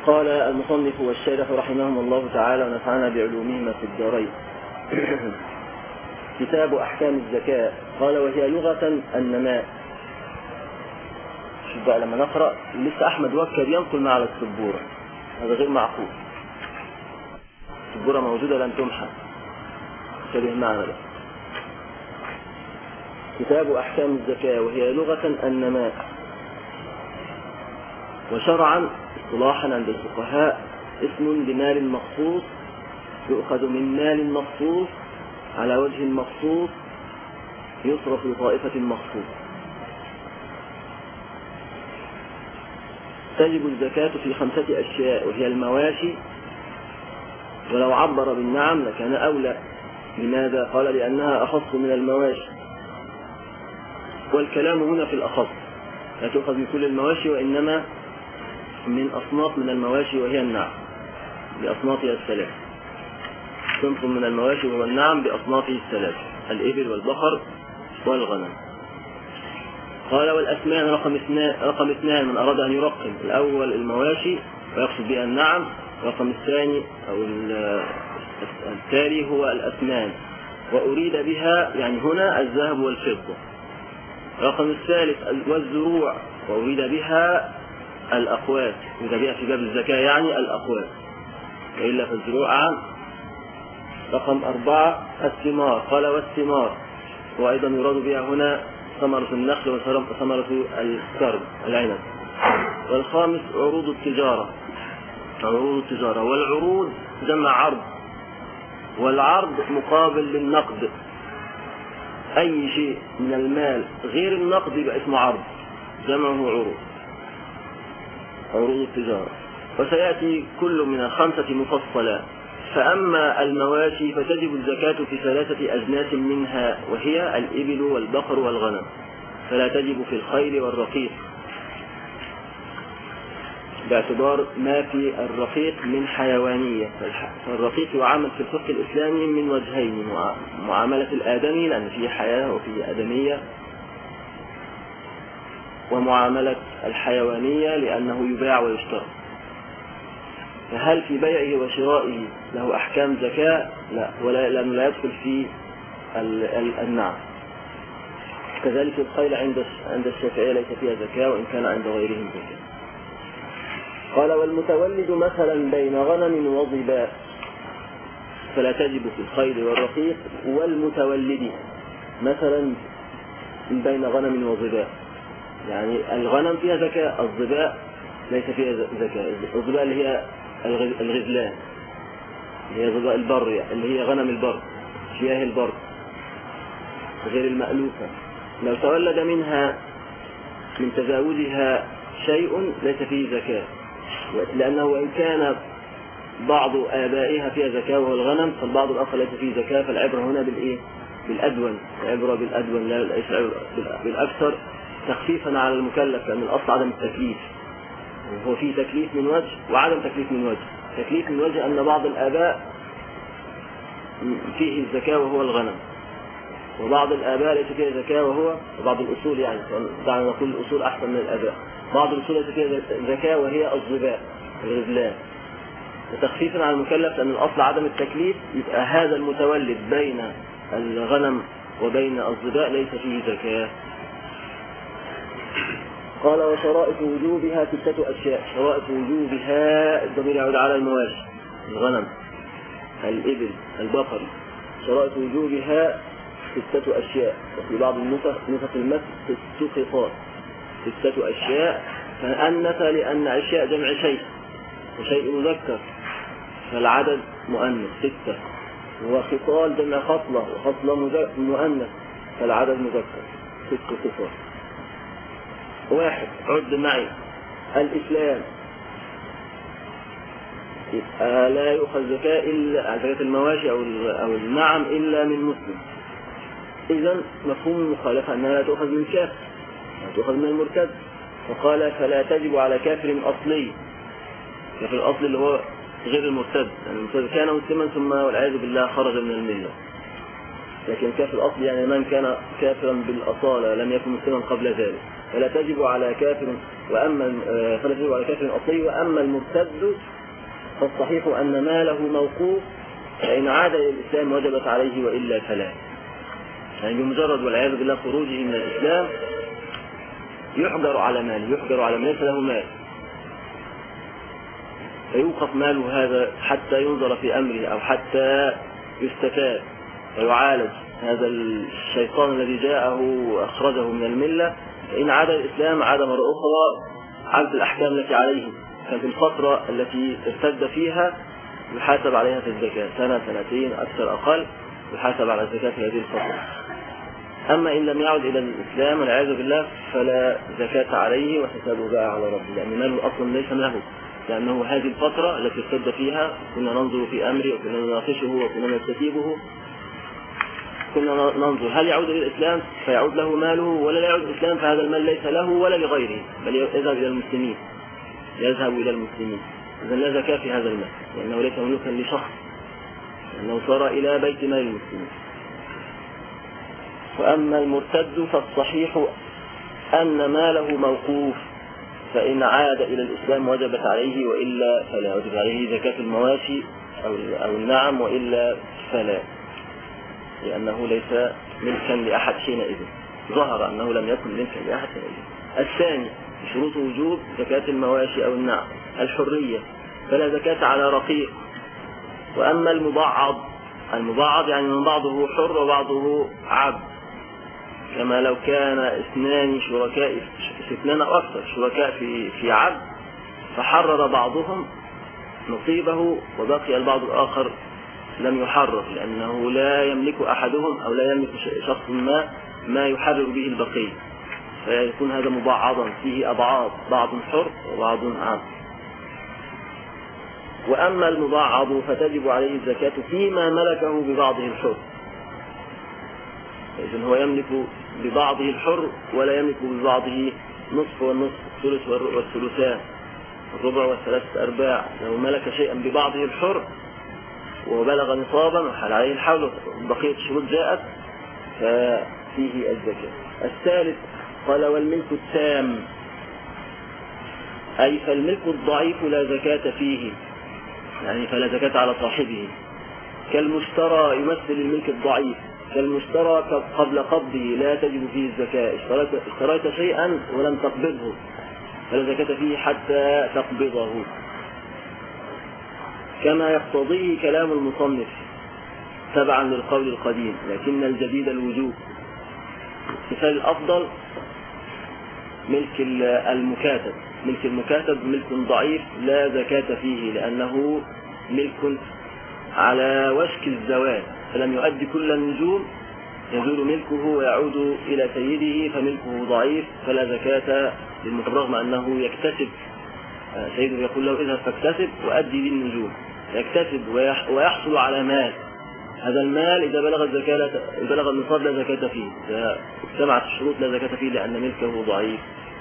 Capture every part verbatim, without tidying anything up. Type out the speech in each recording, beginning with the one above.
قال المصنف والشارح رحمهم الله تعالى ونفعنا بعلومهما في الدارين. كتاب أحكام الزكاة. قال وهي لغة النماء. شوف بقى لما نقرأ لسه أحمد وكر ينقل مع على السبورة، هذا غير معقول. السبورة موجودة لن تمحى، شبه معنا بقى. كتاب أحكام الزكاة وهي لغة النماء، وشرعا اصطلاحا عند الفقهاء اسم لمال مخصوص يؤخذ من مال مخصوص على وجه مخصوص يصرف لطائفة مخصوص. تجب الزكاة في خمسة أشياء وهي المواشي، ولو عبر بالنعم لكان أولى. لماذا؟ قال لأنها أخص من المواشي، والكلام هنا في الأخص، لا تؤخذ من كل المواشي وإنما من أصناف من المواشي وهي النعم بأصنافها الثلاث. صنف من المواشي وهو النعم بأصنافه الثلاث: الإبل والبقر والغنم. قال والأثمان رقم اثنان رقم اثنان من أراد أن يرقم: الأول المواشي ويقصد بها النعم، رقم الثاني أو التالي هو الأثمان وأريد بها يعني هنا الذهب والفضة. رقم الثالث والزروع وأريد بها الأقوات، أريد بها في باب الزكاة يعني الأقوات، وإلا فالزروع عام. رقم أربعة الثمار، قال والثمار وأيضا يراد بها هنا ثمرة النخل وثمرة الكرم العنب. والخامس عروض التجارة، عروض التجارة، والعروض جمع عرض، والعرض مقابل للنقد. أي شيء من المال غير النقد يبقى اسمه عرض، جمعه عروض، عروض التجارة. وسيأتي كل من الخمسة مفصلا. فأما المواشي فتجب الزكاة في ثلاثة أجناس منها، وهي الإبل والبقر والغنم، فلا تجب في الخيل والرقيق، باعتبار ما في الرقيق من حيوانية. فالرقيق يعامل في الفقه الإسلامي من وجهين: معاملة الآدمي لأن فيه حياة وفيه آدمية، ومعاملة الحيوانية لأنه يباع ويشترى. فهل في بيعه وشرائه له أحكام زكاة؟ لا، ولا لأنه لا يدخل في النعم. كذلك الخيل عند عند الشافعية ليس فيها زكاة، وإن كان عند غيرهم زكاة. قال والمتولد مثلا بين غنم وظباء فلا تجب في الخيل والرقيق، والمتولد مثلا بين غنم وظباء، يعني الغنم فيها زكاة، الظباء ليس فيها زكاة. الظباء اللي هي الغزلان، اللي هي ظباء البر، اللي هي غنم البر، شياه البر غير المألوفة، لو تولد منها من تزاوجها شيء ليس فيه زكاة، لأنه وإن كان بعض آبائها فيها زكاة وهو الغنم، فالبعض الآخر ليس فيه زكاة. فالعبرة هنا بالإيه؟ بالأدون، العبرة بالأدون لا ليس بالأكثر، تخفيفا على المكلف، لأن الأصل عدم التكليف، وهو فيه تكليف من وجه وعدم تكليف من وجه. تكليف من وجه أن بعض الآباء فيه الزكاة وهو الغنم، وبعض الآباء ليس فيها زكاة وهو بعض الأصول، يعني دعنا نقول الأصول أحسن من الآباء، بعض الأصول ليس فيها زكاة وهي الظباء الغزلان. وتخفيفا على المكلف لأن الأصل عدم التكليف، يبقى هذا المتولد بين الغنم وبين الظباء ليس فيه زكاة. قال وشرائط وجوبها ستة أشياء. شرائط وجوبها الضمير يعود على المواشي، الغنم، الإبل، البقر. شرائط وجوبها ستة أشياء، وفي بعض النسخ نسخ المثل ست خصال، ستة أشياء. فأنث لأن أشياء جمع شيء، وشيء مذكر فالعدد مؤنث ستة، وخصال جمع خصلة، وخصلة مؤنث فالعدد مذكر ست خصال. واحد، عد معي: الإسلام، لا يؤخذ زكاة إلا زكاة المواشي أو أو النعم إلا من مسلم. إذن مفهوم المخالفة أنها لا تؤخذ من كافر، لا تؤخذ من المرتد. فقال فلا تجب على كافر أصلي، كافر الأصل اللي هو غير المرتد، يعني المرتد كان مسلما ثم والعياذ بالله خرج من الملة، لكن كافر الأصل يعني من كان كافرا بالأصالة لم يكن مسلما قبل ذلك. فلا تجب على كافر وأما فلا تجب على كافر أصلي. وأما المرتد فالصحيح أن ماله موقوف، فإن عاد إلى الإسلام وجبت عليه وإلا فلا. يعني بمجرد والعياذ بالله خروجه من الإسلام يحجر على ماله، يحجر على من ليس له مال، فيوقف ماله هذا حتى ينظر في أمره أو حتى يستتاب ويعالج هذا الشيطان الذي جاءه وأخرجه من الملة. فإن عاد الإسلام عاد مرة أخرى عادت الأحكام التي عليه. كانت الفترة التي ارتد فيها يحاسب عليها في الزكاة سنة سنتين أكثر أقل، يحاسب على الزكاة في هذه الفترة. أما إن لم يعد إلى الإسلام والعياذ بالله فلا زكاة عليه وحسابه بقى على ربه، لأن ماله أصلا ليس له، لأنه هذه الفترة التي ارتد فيها كنا ننظر في أمره وكنا نناقشه وكنا نستتيبه، كنا ننظر هل يعود إلى الإسلام فيعود له ماله، ولا لا يعود الإسلام فهذا المال ليس له ولا لغيره بل يذهب إلى المسلمين، يذهب إلى المسلمين. إذن لا زكاة في هذا المال لأنه ليس مملوكا لشخص، لأنه صار إلى بيت مال المسلمين. وأما المرتد فالصحيح أن ماله موقوف، فإن عاد إلى الإسلام وجبت عليه وإلا فلا. وجب عليه زكاة المواشي أو النعم وإلا فلا، لأنه ليس ملكا لأحد حينئذ، ظهر أنه لم يكن ملكا لأحد حينئذ. الثاني شروط وجوب زكاة المواشي أو النعم: الحرية، فلا زكاة على رقيق. وأما المبعض، المبعض يعني من بعضه حر وبعضه عبد، كما لو كان اثنان شركاء اثنان أو أكثر شركاء في في عبد، فحرر بعضهم نصيبه وبقي البعض الآخر لم يحرر، لأنه لا يملك أحدهم أو لا يملك شخص ما ما يحرر به البقية، فيكون هذا مبعضا فيه أبعاض، بعض حر وبعض عبد. وأما المبعض فتجب عليه الزكاة فيما ملكه ببعضه الحر، إذن هو يملك ببعضه الحر ولا يملك ببعضه نصف والنصف، الثلث والثلثان، الربع والثلاثة أرباع. لو ملك شيئا ببعضه الحر وبلغ نصابا وحال عليه الحول بقية الشروط جاءت ففيه الزكاة. الثالث قال: والملك التام، أي فالملك الضعيف لا زكاة فيه، يعني فلا زكاة على صاحبه، كالمشترى يمثل الملك الضعيف، كالمشترى قبل قبضه لا تجب فيه الزكاة، اشتريت, اشتريت شيئا ولم تقبضه فلا زكاة فيه حتى تقبضه، كما يقتضيه كلام المصنف تبعا للقول القديم، لكن الجديد الوجوب. مثال الأفضل ملك المكاتب، ملك المكاتب ملك ضعيف لا زكاة فيه، لأنه ملك على وشك الزوال، فلم يؤدي كل النجوم يزول ملكه ويعود إلى سيده، فملكه ضعيف فلا زكاة للمكاتب، رغم أنه يكتسب، سيده يقول له اذهب فاكتسب وأدي لي النجوم، يكتسب ويحصل على مال، هذا المال إذا بلغ الزكاة لا ت... إذا بلغ النصاب لا زكاة فيه، إذا اجتمعت الشروط لا زكاة فيه لأن ملكه ضعيف.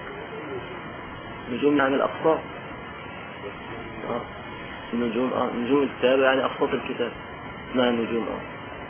نجوم عن الأقساط، آه. النجوم آه. نجوم الكتاب يعني أقساط الكتاب اسمها النجوم. آه.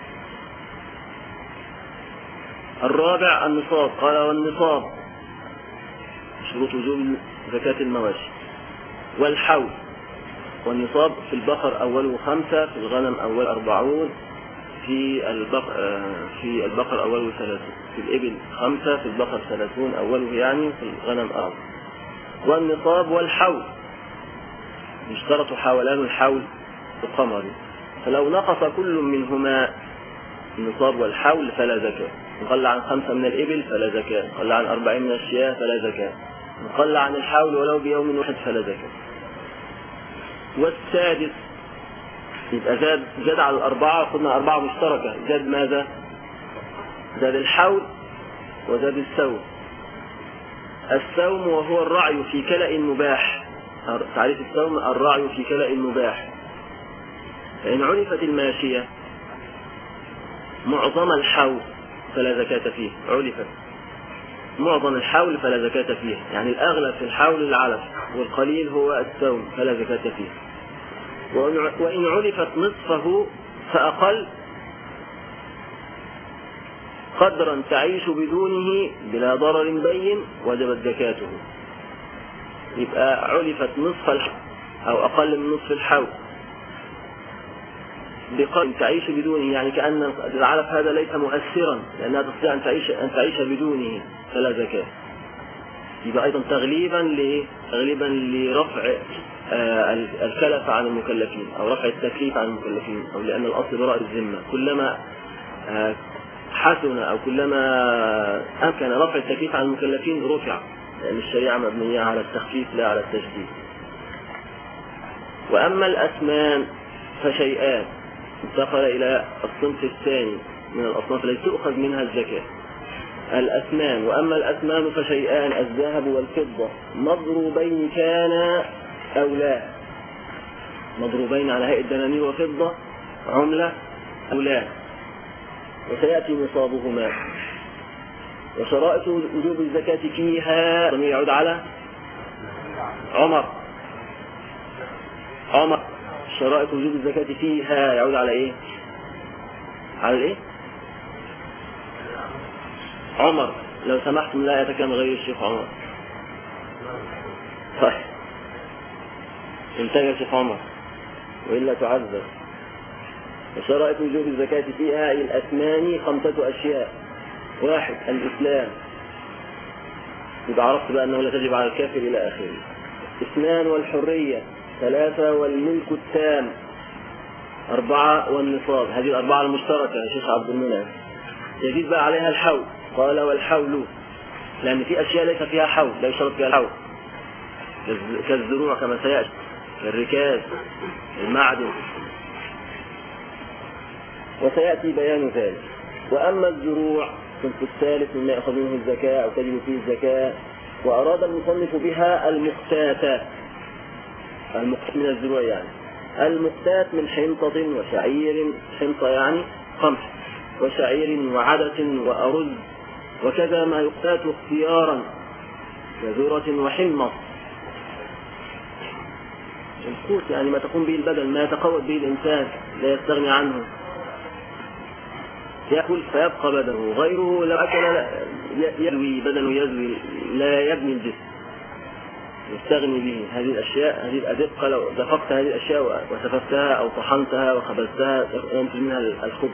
الرابع النصاب، قال: والنصاب شروط وجوب زكاة المواشي. والحول، والنصاب في البقر أوله خمسة، في الغنم أول أربعون، في البقر في البقر أوله ثلاثون، في الإبل خمسة، في البقر ثلاثون أوله يعني، في الغنم أربعة. والنصاب والحول يشترط حولان الحول القمري، فلو نقص كل منهما النصاب والحول فلا زكاة، قل عن خمسة من الإبل فلا زكاة، قل عن أربعين من الشياه فلا زكاة، قل عن الحول ولو بيوم واحد فلا زكاة. والسادس يبقى زاد زاد على الأربعة، قلنا أربعة مشتركة، زاد ماذا؟ زاد الحول وزاد السوم. السوم وهو الرعي في كلأ مباح، تعريف السوم الرعي في كلأ مباح، فإن عرفت الماشية معظم الحول فلا زكاة فيه، عرفت معظم الحول فلا زكاة فيه، يعني الأغلب في الحول العلف والقليل هو السوم فلا زكاة فيه. وإن عرفت نصفه فأقل قدرا تعيش بدونه بلا ضرر بين وجبت زكاته. يبقى علفت نصف الحول أو أقل من نصف الحول بقدر تعيش بدونه، يعني كأن العلف هذا ليس مؤثرا لأنها تستطيع أن تعيش, أن تعيش بدونه فلا زكاة. يبقى أيضا تغليبا ل تغليبا لرفع آه الكلف عن المكلفين أو رفع التكليف عن المكلفين، أو لأن الأصل براء الذمة. كلما آه حسن أو كلما أمكن رفع التكليف عن المكلفين رفع، لأن الشريعة مبنية على التخفيف لا على التشديد. وأما الأثمان فشيئان، انتقل إلى الصنف الثاني من الأصناف التي تؤخذ منها الزكاة، الأثمان. وأما الأثمان فشيئان، الذهب والفضة، مضروبين كان أو لا، مضروبين على هيئة دنانير وفضة عملة أو لا، وسيأتي نصابهما. وشرائط وجوب الزكاة فيها ضمير يعود على عمر عمر شرائط وجوب الزكاة فيها يعود على ايه؟ على ايه؟ عمر. لو سمحتم لا يتكلم غير الشيخ عمر. طيب انتهى يا شيخ عمر وإلا تعذر. وشرائط وجوب الزكاة فيها الأثمان خمسة أشياء. واحد الإسلام، يبقى عرفت بقى أنه لا تجب على الكافر إلى آخره. اثنان والحرية. ثلاثة والملك التام. أربعة والنصاب. هذه الأربعة المشتركة يا شيخ عبد المنعم. يزيد بقى عليها الحول، قال والحول، لأن في أشياء ليس فيها حول، لا يشترط فيها الحول، كالزروع كما سيأتي، كالركاز، المعدن، وسيأتي بيان ذلك. وأما الزروع الصنف الثالث مما يأخذ منه الزكاة أو تجب فيه الزكاة، وأراد المصنف بها المختاتة، المختات من الزروع يعني المختات من حنطة وشعير، حنطة يعني قمح، وشعير وعدس وأرز، وكذا ما يقتات اختيارا كذرة وحمص. القوت يعني ما تقوم به البدن، ما يتقوت به الإنسان لا يستغني عنه، يأكل فيبقى بدنه، غيره لو أكل يزوي بدنه، يزوي لا يبني الجسم، يستغني به. هذه الأشياء، هذه الأدقة لو دفقت هذه الأشياء وسففتها أو طحنتها وخبزتها ينتج منها الخبز،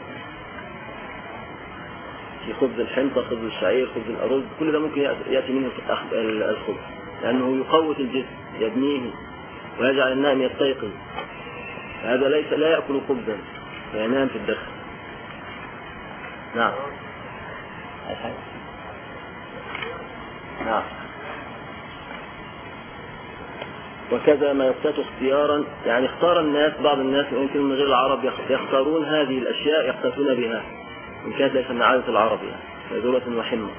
في خبز الحنطة، خبز الشعير، خبز الأرز، كل ده ممكن يأتي منه الخبز، لأنه يقوت الجسم، يبنيه ويجعل النائم يستيقظ. هذا ليس لا يأكل خبزا فينام في الدخل. نعم نعم. وكذا ما يقتات اختيارا، يعني اختار الناس، بعض الناس يمكن من غير العرب يختارون هذه الأشياء يقتاتون بها إن كانت ليس من عادة العرب، يعني ذرة وحمة.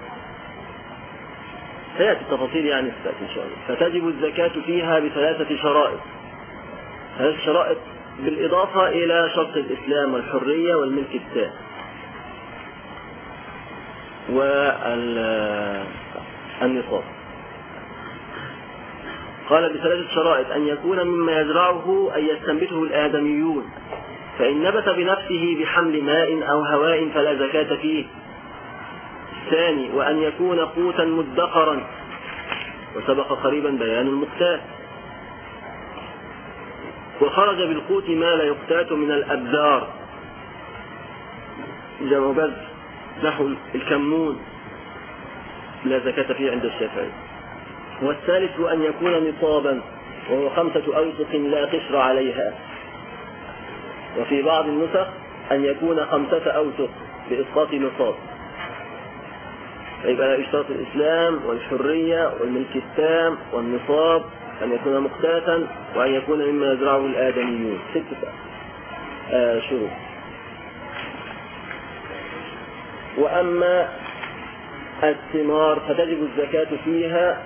سيأتي التفاصيل يعني ستأتي إن شاء الله. فتجب الزكاة فيها بثلاثة شرائط. هذه الشرائط بالإضافة إلى شرط الإسلام والحرية والملك التام والنصاب. قال بثلاثة شرائط: أن يكون مما يزرعه أن يستنبته الآدميون، فإن نبت بنفسه بحمل ماء أو هواء فلا زكاة فيه. الثاني: وأن يكون قوتا مدخرا، وسبق قريبا بيان المقتات. وخرج بالقوت ما لا يقتات من الأبذار، جمع بذر نحو الكمون، لا زكاة فيه عند الشافعي. والثالث أن يكون نصابا، وهو خمسة أوسق لا قشر عليها. وفي بعض النسخ أن يكون خمسة أوسق بإسقاط نصاب. فيبقى لا يشترط الإسلام والحرية والملك التام والنصاب، أن يكون مقتاتا، وأن يكون مما يزرعه الآدميون، ستة آه شروط. وأما الثمار فتجب الزكاة فيها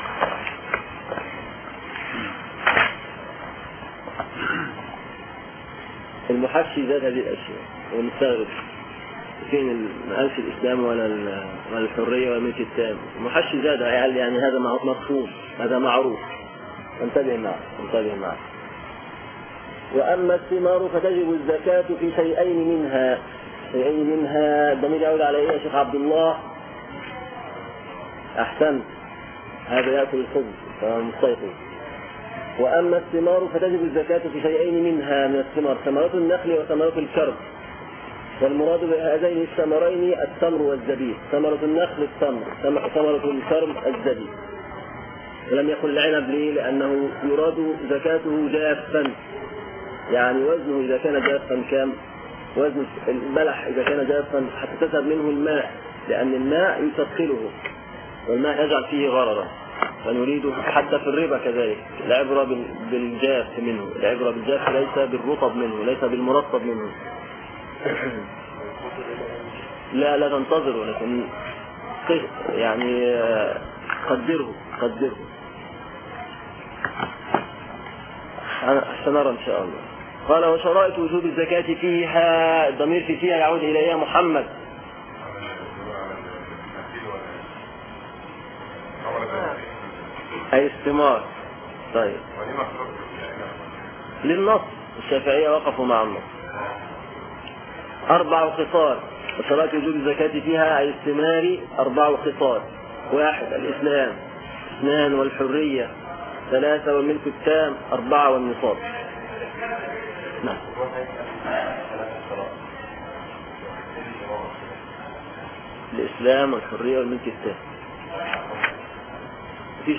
المحشي زاد هذه الأشياء، والمستغرب فين ما قالش الإسلام ولا ولا الحرية ولا الملك التام. المحشي زاد، يعني هذا مفهوم، هذا معروف. انتبه معه انتبه معه. وأما الثمار فتجب الزكاة في شيئين منها. شيئين منها الضمير يعود على إيه يا شيخ عبد الله؟ أحسنت، هذا يأكل الخبز فهو مستيقظ. وأما الثمار فتجب الزكاة في شيئين منها من الثمار، ثمرات النخل وثمرات الكرم، والمراد بهذين الثمرين التمر والزبيب. ثمرة النخل التمر، ثمرة الكرم الزبيب. ولم يقل العنب ليه؟ لأنه يراد زكاته جافا، يعني وزنه إذا كان جافا كام؟ وزن البلح إذا كان جافا حتى تذهب منه الماء، لأن الماء يثقله والماء يجعل فيه غررا، فنريد حتى في الربا كذلك العبرة بالجاف منه، العبرة بالجاف ليس بالرطب منه، ليس بالمرطب منه. لا لا تنتظره، لكن يعني قدره قدره سنرى إن شاء الله. قال وشرائط وجوب الزكاة فيها، الضمير في فيها يعود إليها محمد. أي استمار. طيب للنص الشافعية وقفوا مع النص. أربع خصال وشرائط وجوب الزكاة فيها أي استمار أربع خصال: واحد الإسلام، اثنان والحرية، ثلاثة والملك التام، أربعة والنصاب. نعم. الإسلام والحرية والملك التام. فيش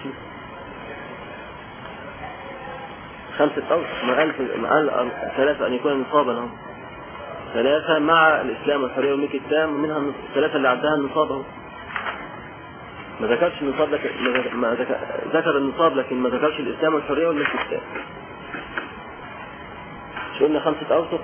خمسة أوسط مع مع ثلاثة أن يكون نصابا هم. ثلاثة مع الإسلام والحرية والملك التام، ومنها ثلاثة اللي عدها النصاب هم. ما ذكرش النصاب لكن ما ذكر, ذكر النصاب لكن ما ذكرش الإسلام والحرية والملك التام. شو قلنا؟ خمسة أوسط: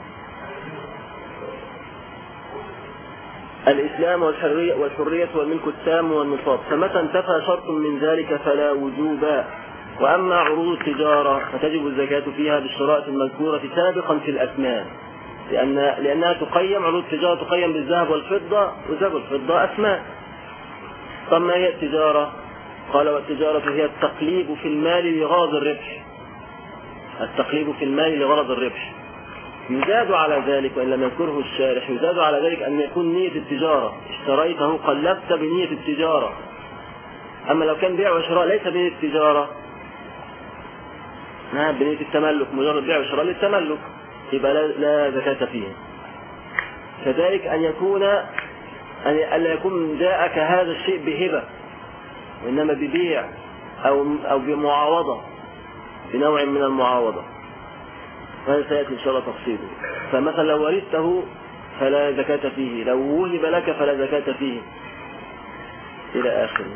الإسلام والحرية والحرية والملك التام والنصاب. فمتى انتفى شرط من ذلك فلا وجوب. وأما عروض التجارة فتجب الزكاة فيها بالشرائط المذكورة سابقا في الأثمان، لأن لأنها تقيم، عروض التجارة تقيم بالذهب والفضة، والذهب والفضة أثمان. طب ما هي التجارة؟ قال والتجارة هي التقليب في المال لغرض الربح. التقليب في المال لغرض الربح. يزاد على ذلك وإن لم يذكره الشارح، يزاد على ذلك أن يكون نية التجارة، اشتريته قلبت بنية التجارة. أما لو كان بيع وشراء ليس بنية التجارة، نعم بنية التملك، مجرد بيع وشراء للتملك، يبقى لا, لا زكاة فيه. كذلك أن يكون أن ألا يكون جاءك هذا الشيء بهبة، وإنما ببيع أو أو بمعاوضة، بنوع من المعاوضة، هذا سيأتي إن شاء الله تفصيله. فمثلا لو ورثته فلا زكاة فيه، لو وهب لك فلا زكاة فيه، إلى آخره.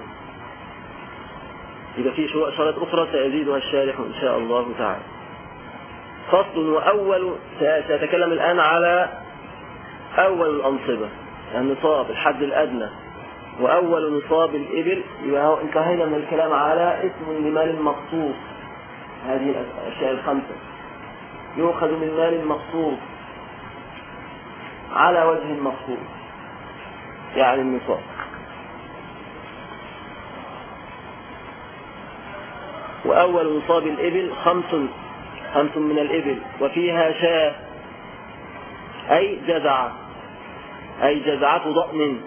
إذا في شرائط أخرى سيزيدها الشارح إن شاء الله تعالى. فصل. وأول سيتكلم الآن على أول الأنصبة، النصاب، الحد الأدنى. وأول نصاب الإبل، يبقى انتهينا من الكلام على اسم لمال مقصود. هذه الأشياء الخمسة يؤخذ من مال مقصود على وجه المقصود، يعني النصاب. وأول نصاب الإبل خمس خمس من الإبل، وفيها شاة أي جزعة، أي جزعة ضأن،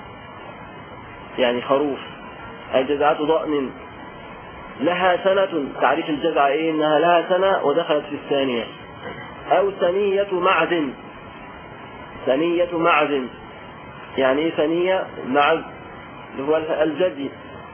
يعني خروف، أي جزعة ضأن لها سنة. تعريف الجزعة إيه؟ إنها لها سنة ودخلت في الثانية. أو ثنية معز. ثنية معز يعني إيه ثنية؟ معز اللي هو الجدي.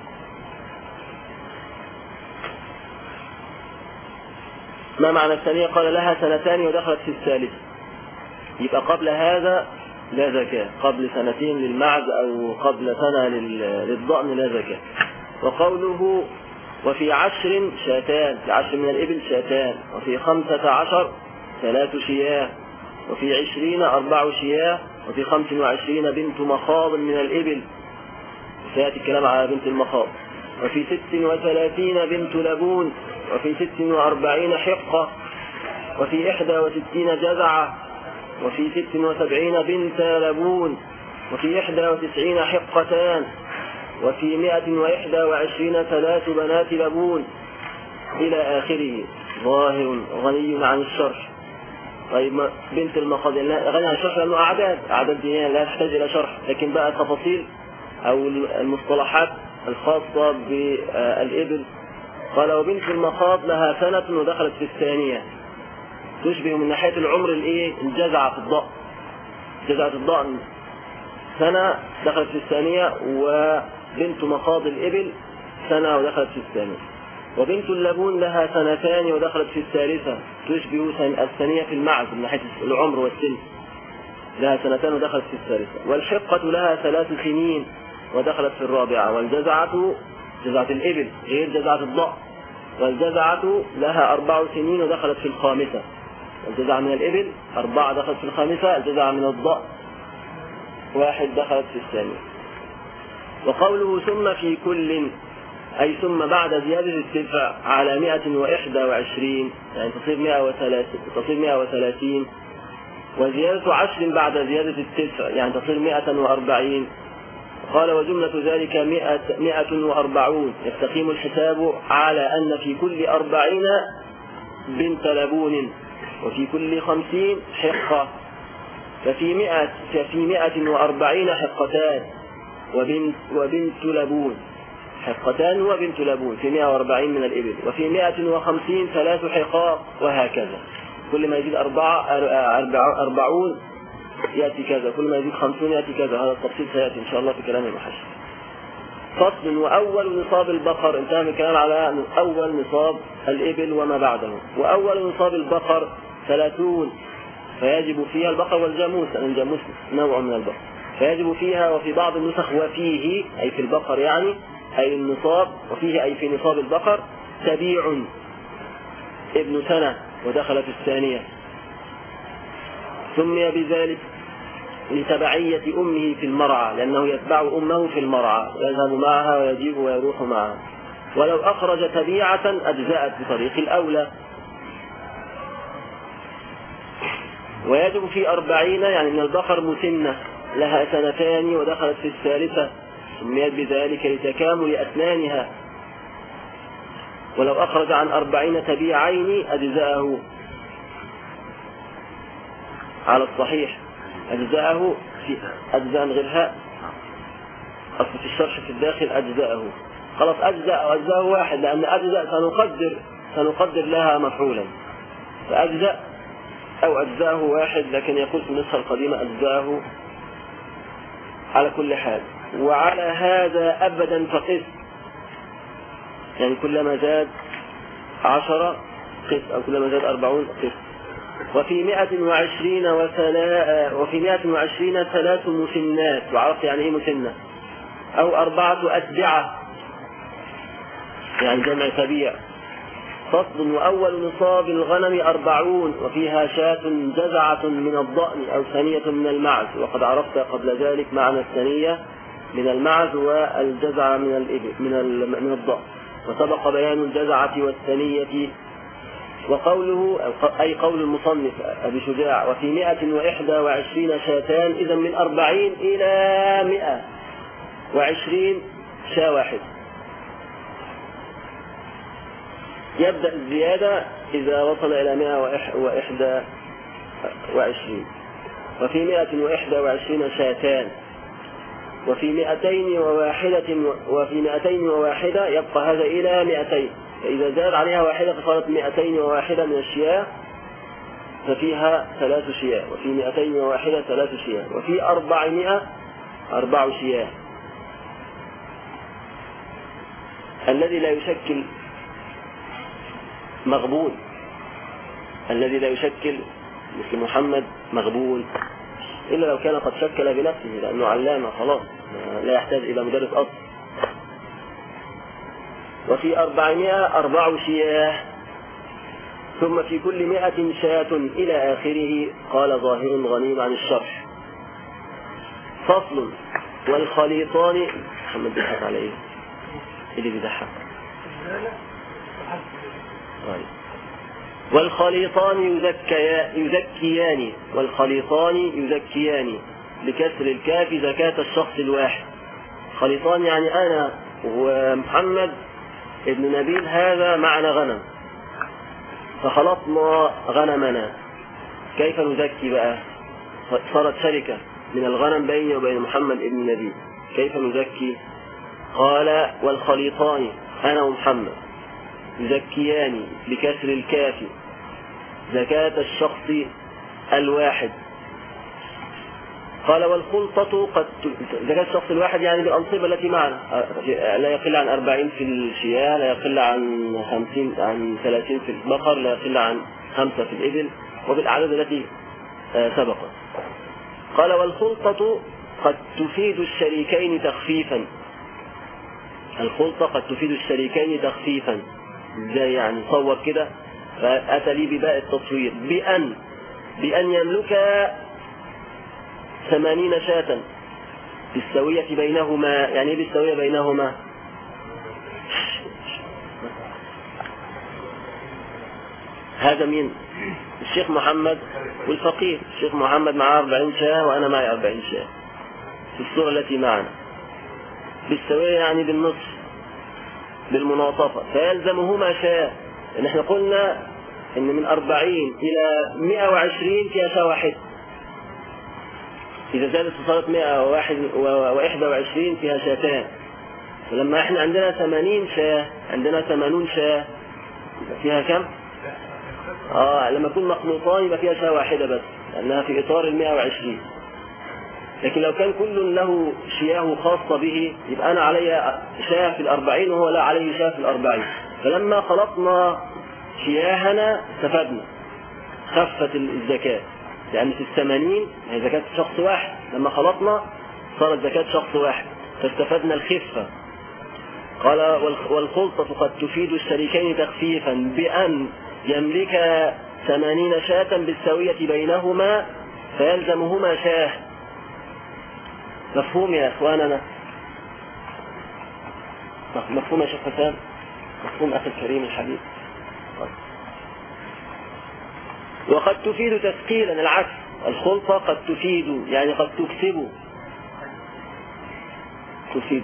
ما معنى الثانية؟ قال لها سنتان ودخلت في الثالثة، يبقى قبل هذا لا زكاة، قبل سنتين للمعز أو قبل سنة للضأن لا زكاة. وقوله وفي عشر شاتان، في عشر من الإبل شاتان، وفي خمسة عشر ثلاث شياه، وفي عشرين أربع شياه، وفي خمس وعشرين بنت مخاض من الإبل، سيأتي الكلام على بنت المخاض. وفي ست وثلاثين بنت لبون، وفي ست وأربعين حقة، وفي إحدى وستين جزعة، وفي ست وسبعين بنت لبون، وفي إحدى وتسعين حقتان، وفي مئة وإحدى وعشرين ثلاث بنات لبون، إلى آخره. ظاهر غني عن الشرح. طيب بنت المخاض غني عن الشرح لأنه أعداد، أعداد دي لا تحتاج إلى شرح، لكن بقى تفاصيل أو المصطلحات الخاصة بالإبل. قال وبنت المخاض لها سنة ودخلت في الثانية، تشبه من ناحية العمر الايه الجزعة في الضأن، جزعة الضأن سنة دخلت في الثانية، وبنت مخاض الإبل سنة ودخلت في الثانية. وبنت اللبون لها سنتان ودخلت في الثالثة، تشبه الثانية في المعز من ناحية العمر والسن، لها سنتان ودخلت في الثالثة. والحقة لها ثلاث سنين ودخلت في الرابعة. والجزعة جزعة الإبل غير جزعة الضأن، والجزعة لها أربع سنين ودخلت في الخامسة. الجزعة من الإبل أربعة دخلت في الخامسة، الجزعة من الضأن واحد دخلت في الثانية. وقوله ثم في كل أي ثم بعد زيادة التدفع على مئة وإحدى وعشرين، يعني تصير مئة وثلاثين تصير مئة وثلاثين، وزيادة عشر بعد زيادة التدفع يعني تصير مئة وأربعين. قال وجملة ذلك مئة, مئة وأربعون، يستقيم الحساب على أن في كل أربعين بنت لبون، وفي كل خمسين حقة، ففي مئة, ففي مئة وأربعين حقتان وبنت, وبنت لبون، حقتان وبنت لبون في مئة وأربعين من الإبل. وفي مئة وخمسين ثلاث حقاق، وهكذا كل ما يزيد أربعة أربعون يأتي كذا، كل ما يزيد خمسون يأتي كذا. هذا التفصيل سيأتي إن شاء الله في كلام المحشي. فصل. وأول نصاب البقر، انتهى من الكلام على أول نصاب الإبل وما بعده. وأول نصاب البقر ثلاثون، فيجب فيها البقر والجاموس، لأن الجاموس نوع من البقر، فيجب فيها وفي بعض النسخ وفيه أي في البقر يعني أي النصاب، وفيه أي في نصاب البقر تبيع ابن سنة ودخل في الثانية، سمي بذلك لتبعية أمه في المرعى، لأنه يتبع أمه في المرعى، يذهب معها ويجيب ويروح معها. ولو أخرج تبيعة أجزأت بطريق الأولى. ويجب في أربعين يعني من البقر مسنة لها سنتان ودخلت في الثالثة، سميت بذلك لتكامل أسنانها. ولو أخرج عن أربعين تبيعين أجزأه على الصحيح، أجزأه في أجزاء غيرها، أصل في الشرح في الداخل أجزأه، خلاص أجزأ أو أجزاءه واحد، لأن أجزاء سنقدر سنقدر لها مفعولا، فأجزاء أو أجزاءه واحد، لكن يقول في النسخة القديمة أجزاءه على كل حال. وعلى هذا أبدا فقس، يعني كلما زاد عشرة قس، أو كلما زاد أربعون قس. وفي مئة وعشرين وثلاث وفي مئة وعشرين ثلاث مسنات، وعرفت يعني ايه مسنة، او اربعة اتبعة يعني جمع تبيع. فصل. واول نصاب الغنم اربعون، وفيها شاة جزعة من الضأن او ثنية من المعز، وقد عرفت قبل ذلك معنى الثنية من المعز والجزعة من الإبل من من الضأن، وسبق بيان الجزعة والثنية. وقوله أي قول المصنف أبي شجاع وفي مئة وإحدى وعشرين شاتان، إذا من أربعين إلى مئة وعشرين شاة واحد. يبدأ الزيادة إذا وصل إلى مئة وإحدى وعشرين. وفي مئة وإحدى وعشرين شاتان، وفي مئتين وواحدة وفي مئتين وواحدة يبقى هذا إلى مئتين، فإذا زاد عليها واحدة فصارت مئتين وواحدة من الشياه، ففيها ثلاث شياه. وفي مئتين وواحدة ثلاث شياه. وفي أربعمائة أربع شياه. الذي لا يشكل مغبون، الذي لا يشكل مثل محمد مغبون، إلا لو كان قد شكل بنفسه، لأنه علامة خلاص لا يحتاج إلى مدرس أصل. وفي أربعمائة أربع شياه. ثم في كل مئة شاة إلى آخره. قال ظاهر غنيم عن الشرح. فصل. والخليطان، محمد بيضحك على إيه؟ اللي بيضحك؟ والخليطان يزكيا يزكيان والخليطان يزكيان بكسر الكاف زكاة الشخص الواحد. خليطان يعني أنا ومحمد ابن نبيل هذا معنا غنم، فخلطنا غنمنا، كيف نزكي بقى؟ صارت شركة من الغنم بيني وبين محمد ابن نبيل، كيف نزكي؟ قال والخليطان أنا ومحمد يزكيان بكسر الكاف زكاة الشخص الواحد. قال والخلطة قد زكاة الشخص الواحد يعني بالأنصبة التي معنا لا يقل عن أربعين في الشياه، لا يقل عن خمسين عن ثلاثين في البقر، لا يقل عن خمسة في الإبل، وبالأعداد التي سبقت. قال والخلطة قد تفيد الشريكين تخفيفا. الخلطة قد تفيد الشريكين تخفيفا ازاي يعني؟ صور كده فأتى لي بباء التصوير بأن بأن يملك ثمانين شاة بالسوية بينهما. يعني ايه بالسوية بينهما؟ هذا مين؟ الشيخ محمد والفقير. الشيخ محمد معاه أربعين شاة وأنا معي أربعين شاة في الصورة التي معنا. بالسوية يعني بالنصف بالمناطفة، فيلزمهما شاة. إن احنا قلنا إن من أربعين إلى مئة وعشرين فيها شاة واحد، إذا زادت وصلت مئة وواحد وعشرين فيها شاتان. ولما احنا عندنا ثمانين شاة عندنا ثمانون شاة فيها كم؟ آه لما يكون مخلوطان يبقى فيها شاة واحدة بس لأنها في إطار المئة وعشرين. لكن لو كان كل له شياه خاصة به يبقى أنا علي شاة في الأربعين وهو لا عليه شاة في الأربعين. فلما خلطنا شياهنا استفدنا خفت الزكاة، يعني في الثمانين هي زكاة شخص واحد، لما خلطنا صارت زكاة شخص واحد فاستفدنا الخفة. قال والخلطة قد تفيد الشريكين تخفيفا بأن يملك ثمانين شاة بالسوية بينهما فيلزمهما شاه. مفهوم يا إخواننا؟ مفهوم يا شيخ حسام؟ مفهوم أخي الكريم الحبيب؟ وقد تفيد تثقيلا العكس. الخلطة قد تفيد يعني قد تكسب تفيد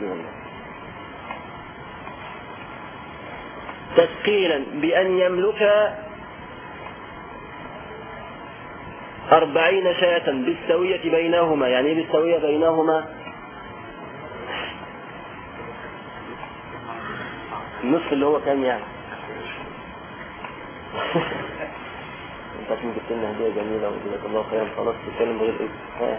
تثقيلا بأن يملك أربعين شاة بالسوية بينهما. يعني ايه بالسوية بينهما؟ النصف اللي هو كام يعني؟ انت عشان جبت لنا هدية جميلة وجزاك الله خيرا. خلاص تتكلم بغير ايه؟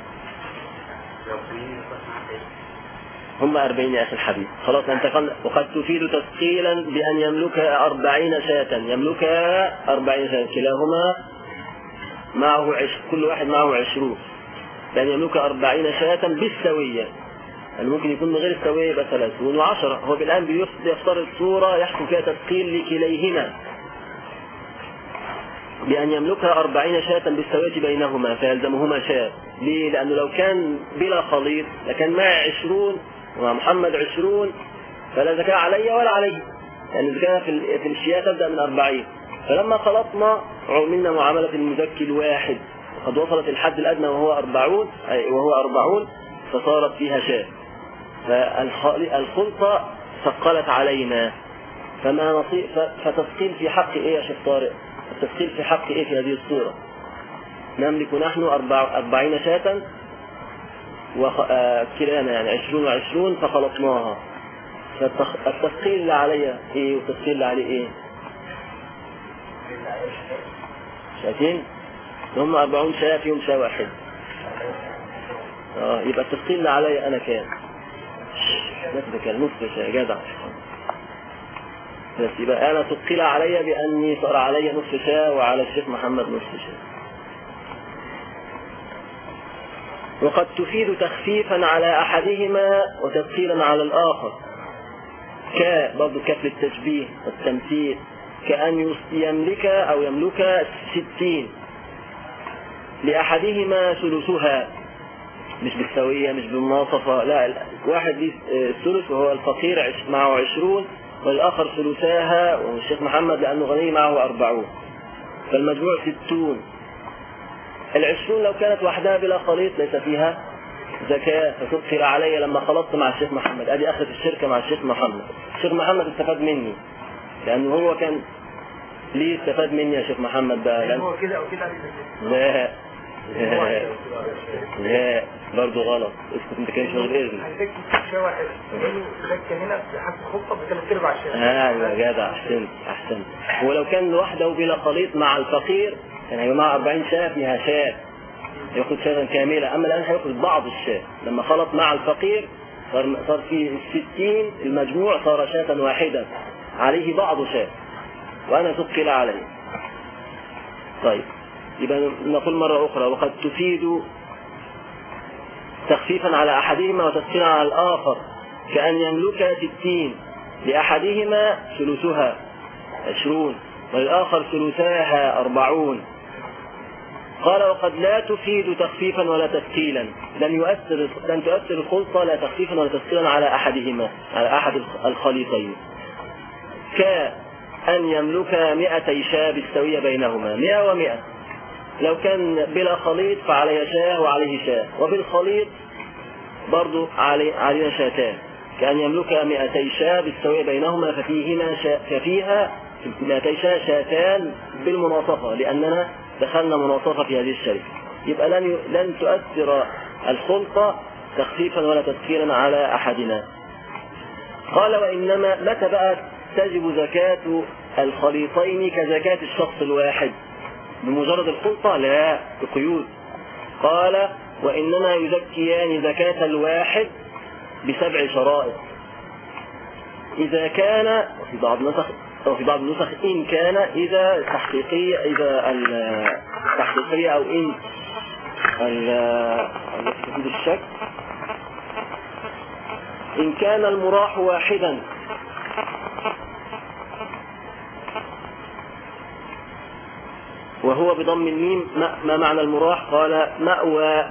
هم أربعين يا أخي الحبيب. خلاص انتقلنا. وقد تفيد تثقيلا بأن يملك أربعين شاة يملك أربعين شاة كلاهما معه عش... كل واحد معه عشرون، بأن يملك أربعين شاة بالسوية. يعني ممكن يكون من غير السوية يبقى ثلاثون وعشرة. هو بالآن بيفترض صورة يحكم فيها تثقيل لكليهما بأن يملك أربعين شاة بالسوية بينهما فيلزمهما شاة. ليه؟ لأنه لو كان بلا خليط لكان معي عشرون ومع محمد عشرون فلا زكاة علي ولا عليه، يعني الزكاة في الشياه تبدأ من أربعين. فلما خلطنا عملنا معاملة المزكي الواحد قد وصلت الحد الأدنى وهو أربعون وهو أربعون فصارت فيها شاة. فالخلطة ثقلت علينا فما نصيب. فتثقيل في حق إيه يا شيخ طارق؟ التثقيل في حق إيه في هذه الصورة؟ نملك نحن أربع أربعين شاة وكلانا يعني عشرون وعشرون فخلطناها. فالتثقيل اللي عليها إيه والتثقيل اللي عليه إيه؟ شاتين هم أربعون شاة فيهم شاة واحد. آه يبقى التثقيل اللي علي أنا كام؟ نفسك نصف شاة جدع. بس يبقى أنا تثقيل علي بأني صار علي نصف شاة وعلى الشيخ محمد نصف شاة. وقد تفيد تخفيفا على أحدهما وتثقيلا على الآخر ك برضو كف التشبيه والتمثيل كأن يملك أو يملك ستين لأحدهما ثلثها مش بالسوية مش بالمناصفة، لا واحد ليه الثلث وهو الفقير معه عشرون والآخر ثلثاها والشيخ محمد لأنه غني معه أربعون فالمجموع ستون. العشرون لو كانت وحدها بلا خليط ليس فيها زكاة فتدخل علي لما خلطت مع الشيخ محمد. أدي أخذ الشركة مع الشيخ محمد. الشيخ محمد استفاد مني لأنه هو كان ليه استفاد مني يا شيخ محمد بقى لأن... هو كده أو كده لا لا برضه غلط، اسكت انت كده شغل اذن. ايوه يا جدع، احسنت احسنت. ولو كان لوحده بلا خليط مع الفقير كان هيبقى معاه أربعين شاة فيها شاة، ياخد شاة كاملة. اما الان هياخد بعض الشاة، لما خلط مع الفقير صار صار في الستين المجموع، صار شاة واحدة عليه بعض شاة وانا ثقل عليه. طيب يبقى نقول مرة أخرى: وقد تفيد تخفيفا على أحدهما وتسكينا على الآخر، كأن يملك ستين، لأحدهما ثلثها عشرون والآخر ثلثاها أربعون. قال: وقد لا تفيد تخفيفا ولا تسكيلا، لن يؤثر لن تؤثر الخلطة لا تخفيفا ولا تسكيلا على أحدهما، على أحد الخليطين، كأن يملك مئتي شاة بالسوية بينهما، مئة ومئة. لو كان بلا خليط فعليه شاه وعليه شاه، وبالخليط برضو علينا شاتان، كأن يملك مئتي شاه بالسوية بينهما، ففيهما شا ففيها مئتي شاه شاتان بالمناصفة، لأننا دخلنا مناصفة في هذه الشركة. يبقى لن لن تؤثر الخلطة تخفيفا ولا تسكيرا على أحدنا. قال: وإنما متى بقى تجب زكاة الخليطين كزكاة الشخص الواحد؟ بمجرد الخلطة؟ لا، بقيود. قال: وإنما يزكيان زكاة الواحد بسبع شرائط. إذا كان في بعض النسخ أو في بعض النسخ إن كان، إذا تحقيقية، إذا التحقيقية أو إن تفيد الشك، إن كان المراح واحدا وهو بضم الميم. ما معنى المراح؟ قال: مأوى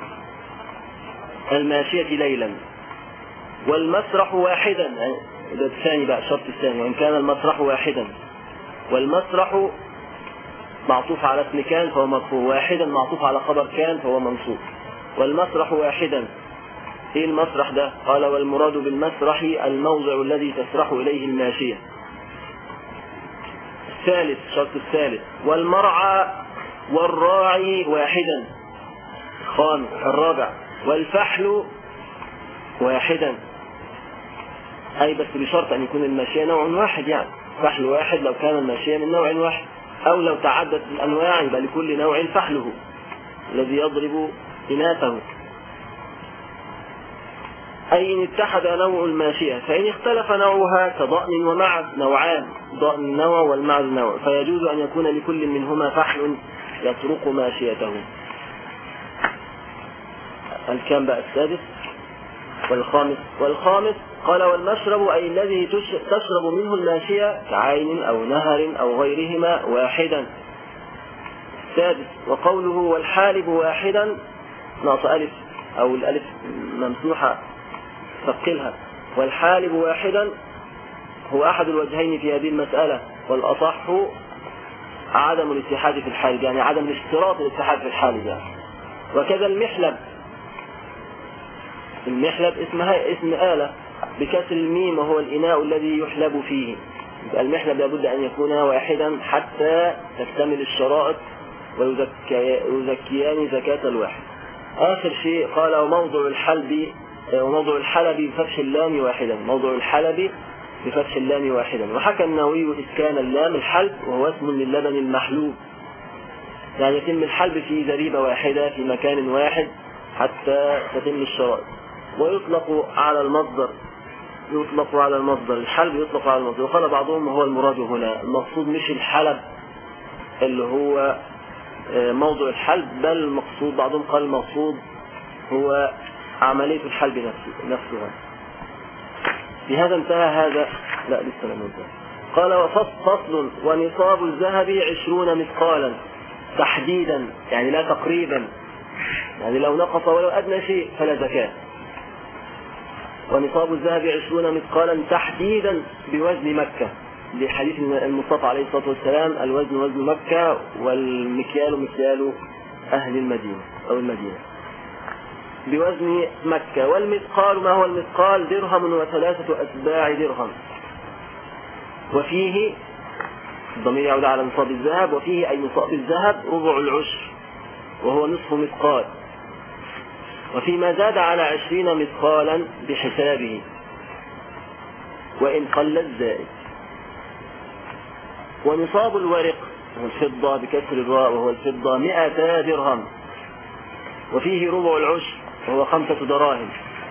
الماشية ليلا. والمسرح واحدا، ده الثاني بقى، الشرط الثاني: وإن كان المسرح واحدا. والمسرح معطوف على اسم كان فهو مرفوع، واحدا معطوف على خبر كان فهو منصوب. والمسرح واحدا. ايه المسرح ده؟ قال: والمراد بالمسرح الموضع الذي تسرح إليه الماشية. الثالث، الشرط الثالث: والمرعى والراعي واحدا. خامس، الرابع: والفحل واحدا، أي بس بشرط أن يكون الماشية نوع واحد، يعني فحل واحد لو كان الماشية من نوع واحد، أو لو تعدت الأنواع يبقى لكل نوع فحله الذي يضرب إناثه. أي إن اتحد نوع الماشية، فإن اختلف نوعها كضأن ومعز، نوعان، ضأن نوع والمعز نوع، فيجوز أن يكون لكل منهما فحل يطرق ماشيته. الكام بقى؟ السادس والخامس. والخامس قال: والمشرب أي الذي تشرب منه الماشية كعين أو نهر أو غيرهما واحدا. السادس: وقوله والحالب واحدا، ناقص ألف أو الألف ممسوحة ثقلها. والحالب واحدا هو أحد الوجهين في هذه المسألة، والأصح عدم الاتحاد في الحالب، يعني عدم الاشتراط الاتحاد في الحالب يعني. وكذا المحلب. المحلب اسمها اسم آلة بكسر الميم، وهو الإناء الذي يحلب فيه. المحلب لابد أن يكون واحدا حتى تكتمل الشرائط ويزكيان زكاة الواحد. آخر شيء قال: وموضع الحلب وموضع الحلب بفتح اللام واحدا. موضع الحلب بفتح اللام واحدا. وحكى النووي إسكان اللام الحلب، وهو اسم للبن المحلوب، يعني يتم الحلب في زريبة واحدة في مكان واحد حتى تتم الشرائط. ويطلق على المصدر، يطلق على المصدر الحلب يطلق على المصدر. وقال بعضهم وهو المراد هنا المقصود مش الحلب اللي هو موضع الحلب، بل المقصود، بعضهم قال المقصود هو عملية الحلب نفسه نفسها. بهذا انتهى هذا. لا لسه لم ينتهي. قال: وفصل: ونصاب الذهب عشرون مثقالا تحديدا، يعني لا تقريبا، يعني لو نقص ولو أدنى شيء فلا زكاة. ونصاب الذهب عشرون مثقالا تحديدا بوزن مكة، لحديث المصطفى عليه الصلاة والسلام: الوزن وزن مكة والمكيال مكيال أهل المدينة أو المدينة، بوزن مكة. والمثقال، ما هو المثقال؟ درهم وثلاثة أتباع درهم. وفيه، الضمير يعود على نصاب الذهب، وفيه أي نصاب الذهب ربع العشر، وهو نصف مثقال. وفيما زاد على عشرين مثقالا بحسابه وإن قل الزائد. ونصاب الورق والفضة بكسر الراء وهو الفضة مئة درهم، وفيه ربع العشر وهو خمسة دراهم.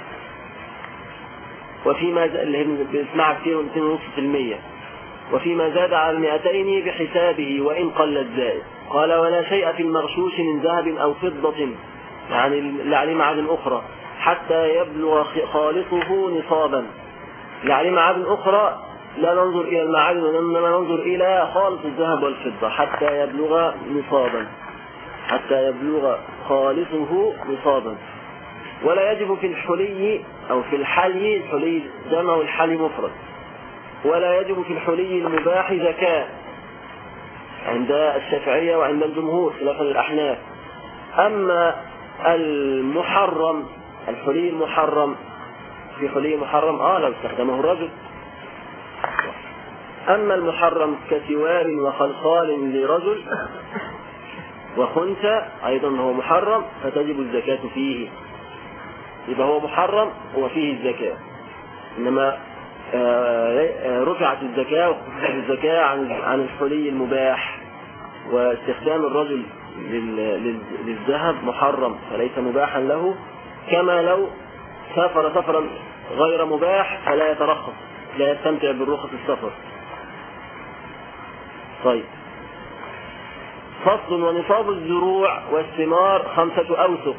وفيما زاد اللي بنسمعها كتير اثنين ونص في المية. وفيما زاد على المئتين بحسابه وإن قل الزائد. قال ولا شيء في المغشوش من ذهب أو فضة، يعني اللي عليه معادن أخرى، حتى يبلغ خالصه نصابا. اللي عليه معادن أخرى لا ننظر إلى المعادن وإنما ننظر إلى خالص الذهب والفضة حتى يبلغ نصابا، حتى يبلغ خالصه نصابا. ولا يجب في الحلي أو في الحلي، الحلي جمع والحلي مفرد، ولا يجب في الحلي المباح زكاة عند الشافعية وعند الجمهور خلافا للأحناف. أما المحرم، الحلي المحرم، في حلي محرم آه لو استخدمه الرجل. أما المحرم كسوار وخلخال لرجل وخنثى أيضا هو محرم فتجب الزكاة فيه. يبقى هو محرم وفيه الزكاة، إنما رفعت الزكاة وخففت الزكاة عن عن الحلي المباح. واستخدام الرجل للذهب محرم فليس مباحا له، كما لو سافر سفرا غير مباح فلا يترخص، لا يستمتع بالرخص السفر. طيب فصل. ونصاب الزروع والثمار خمسة أوسق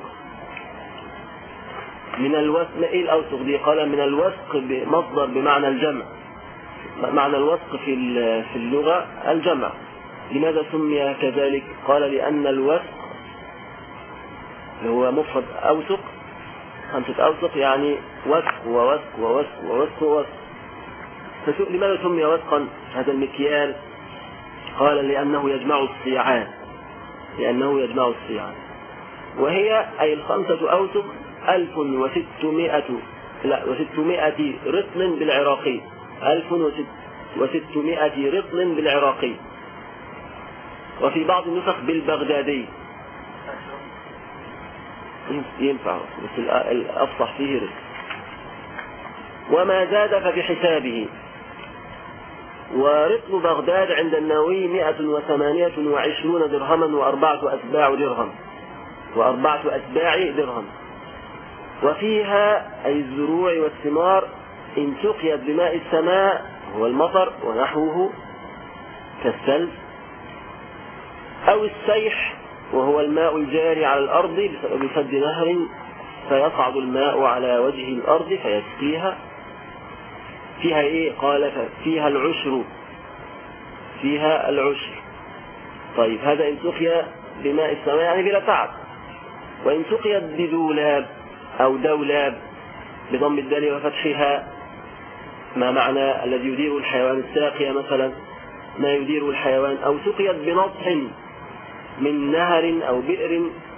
من الوسق. ايه الأوسق دي؟ قال من الوسق مصدر بمعنى الجمع، معنى الوسق في في اللغة الجمع. لماذا سمي كذلك؟ قال لأن الوسق هو مفرد أوسق، خمسة أوسق يعني وسق ووسق ووسق ووسق ووسق. لماذا سمي وسقا هذا المكيال؟ قال لأنه يجمع الصيعان، لأنه يجمع الصيعان. وهي أي الخمسة أوسق ألف وستمائة لا وستمائة رطل بالعراقي، ألف وستمائة رطل بالعراقي. وفي بعض النسخ بالبغدادي ينفع بس الأفصح فيه رطل. وما زاد فبحسابه. ورطل بغداد عند النووي مئة وثمانية وعشرون درهما وأربعة أتباع درهم وأربعة أتباع درهم. وفيها أي الزروع والثمار إن سقيت بماء السماء هو المطر ونحوه كالثلج، أو السيح وهو الماء الجاري على الأرض بسد نهر فيصعد الماء على وجه الأرض فيسقيها. فيها إيه؟ قال فيها العشر، فيها العشر. طيب هذا إن سقي بماء السماء يعني بلا تعب. وإن سقيت بدولاب أو دولاب بضم الدال وفتحها، ما معنى الذي يدير الحيوان الساقية مثلا، ما يدير الحيوان. أو سقيت بنضح من نهر أو بئر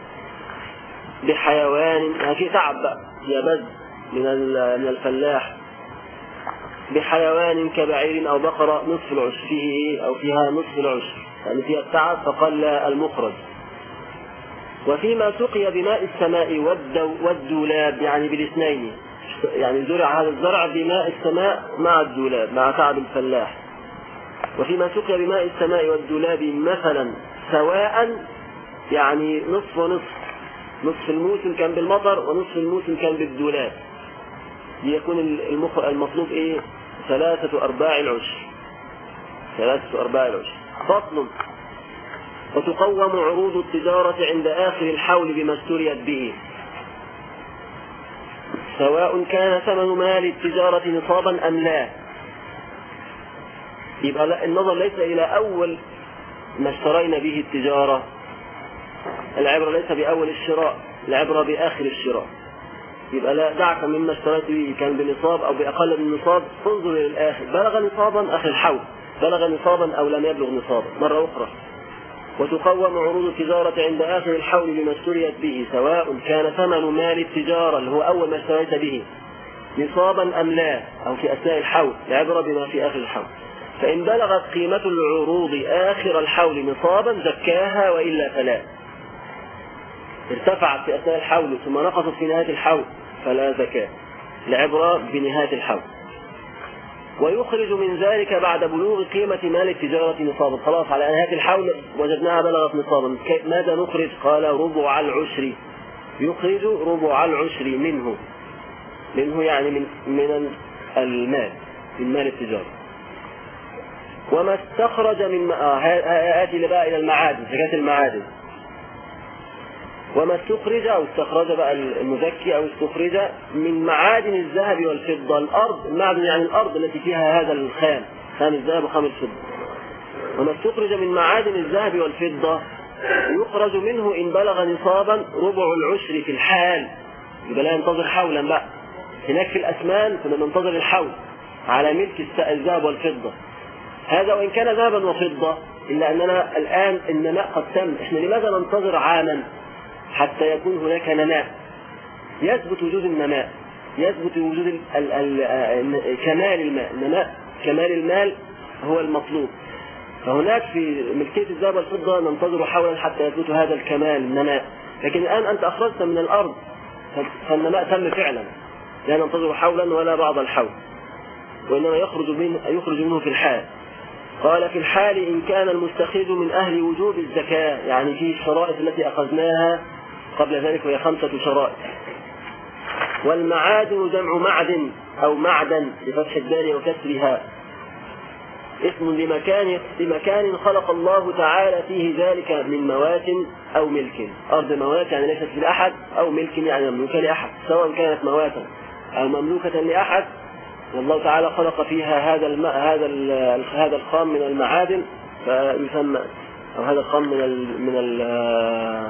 بحيوان، هذه تعب يبز من الفلاح، بحيوان كبعير أو بقرة نصف العشر، فيه أو فيها نصف العشر يعني فيها التعب فقل المخرج. وفيما سقي بماء السماء والدولاب يعني بالاثنين، يعني زرع هذا الزرع بماء السماء مع الدولاب مع تعب الفلاح. وفيما سقي بماء السماء والدولاب مثلا سواء يعني نصف ونصف، نصف الموسم كان بالمطر ونصف الموسم كان بالدولاب، يكون المطلوب ايه؟ ثلاثة أرباع العشر، ثلاثة أرباع العشر. فصل. وتقوم عروض التجارة عند آخر الحول بما اشتريت به، سواء كان ثمن مال التجارة نصابا أم لا. يبقى النظر ليس إلى أول ما اشترينا به التجارة، العبرة ليس بأول الشراء، العبرة بآخر الشراء. يبقى لا دعك مما اشتريت به كان بنصاب أو بأقل من نصاب، انظر إلى الآخر، بلغ نصابا آخر الحول، بلغ نصابا أو لم يبلغ نصابا مرة أخرى. وتقوم عروض التجارة عند آخر الحول بما اشتريت به، سواء كان ثمن مال التجارة اللي هو أول ما اشتريت به نصابا أم لا، أو في أثناء الحول، العبرة بما في آخر الحول. فإن بلغت قيمة العروض آخر الحول نصابا زكاها وإلا فلا. ارتفعت في أثناء الحول ثم نقصت في نهاية الحول فلا زكاة، العبرة بنهاية الحول. ويخرج من ذلك بعد بلوغ قيمة مال التجارة نصابا، خلاص على نهاية الحول وجدناها بلغت نصابا، ماذا نخرج؟ قال ربع العشر، يخرج ربع العشر منه، منه يعني من من المال، من مال التجارة. وما استخرج من آه آتي بقى إلى المعادن، زكاة المعادن. وما استخرج أو استخرج بقى المزكي أو استخرج من معادن الذهب والفضة، الأرض، المعدن يعني الأرض التي فيها هذا الخام، خام الذهب وخام الفضة. وما استخرج من معادن الذهب والفضة يخرج منه إن بلغ نصابا ربع العشر في الحال، يبقى لا ينتظر حولا بقى. هناك في الأثمان كنا ننتظر الحول على ملك الذهب والفضة، هذا وإن كان ذهبا وفضة، إلا أننا الآن النماء قد تم. إحنا لماذا ننتظر عاما حتى يكون هناك نماء؟ يثبت وجود النماء، يثبت وجود ال ال ال كمال المال، النماء كمال المال هو المطلوب. فهناك في ملكية الذهب والفضة ننتظر حولا حتى يثبت هذا الكمال النماء، لكن الآن أنت أخرجت من الأرض فالنماء تم فعلا، لا ننتظر حولا ولا بعض الحول، وإنما يخرج منه, يخرج منه في الحال. قال في الحال إن كان المستخرج من أهل وجوب الزكاة، يعني في الشرائط التي أخذناها قبل ذلك وهي خمسة شرائط. والمعادن جمع معدن أو معدن بفتح الدال وكسرها، اسم لمكان لمكان خلق الله تعالى فيه ذلك من موات أو ملك. أرض موات يعني ليست لأحد، أو ملك يعني مملوكة لأحد، سواء كانت مواتا أو مملوكة لأحد، والله تعالى خلق فيها هذا الماء هذا هذا الخام من المعادن فيسمى، أو هذا الخام من ال من ال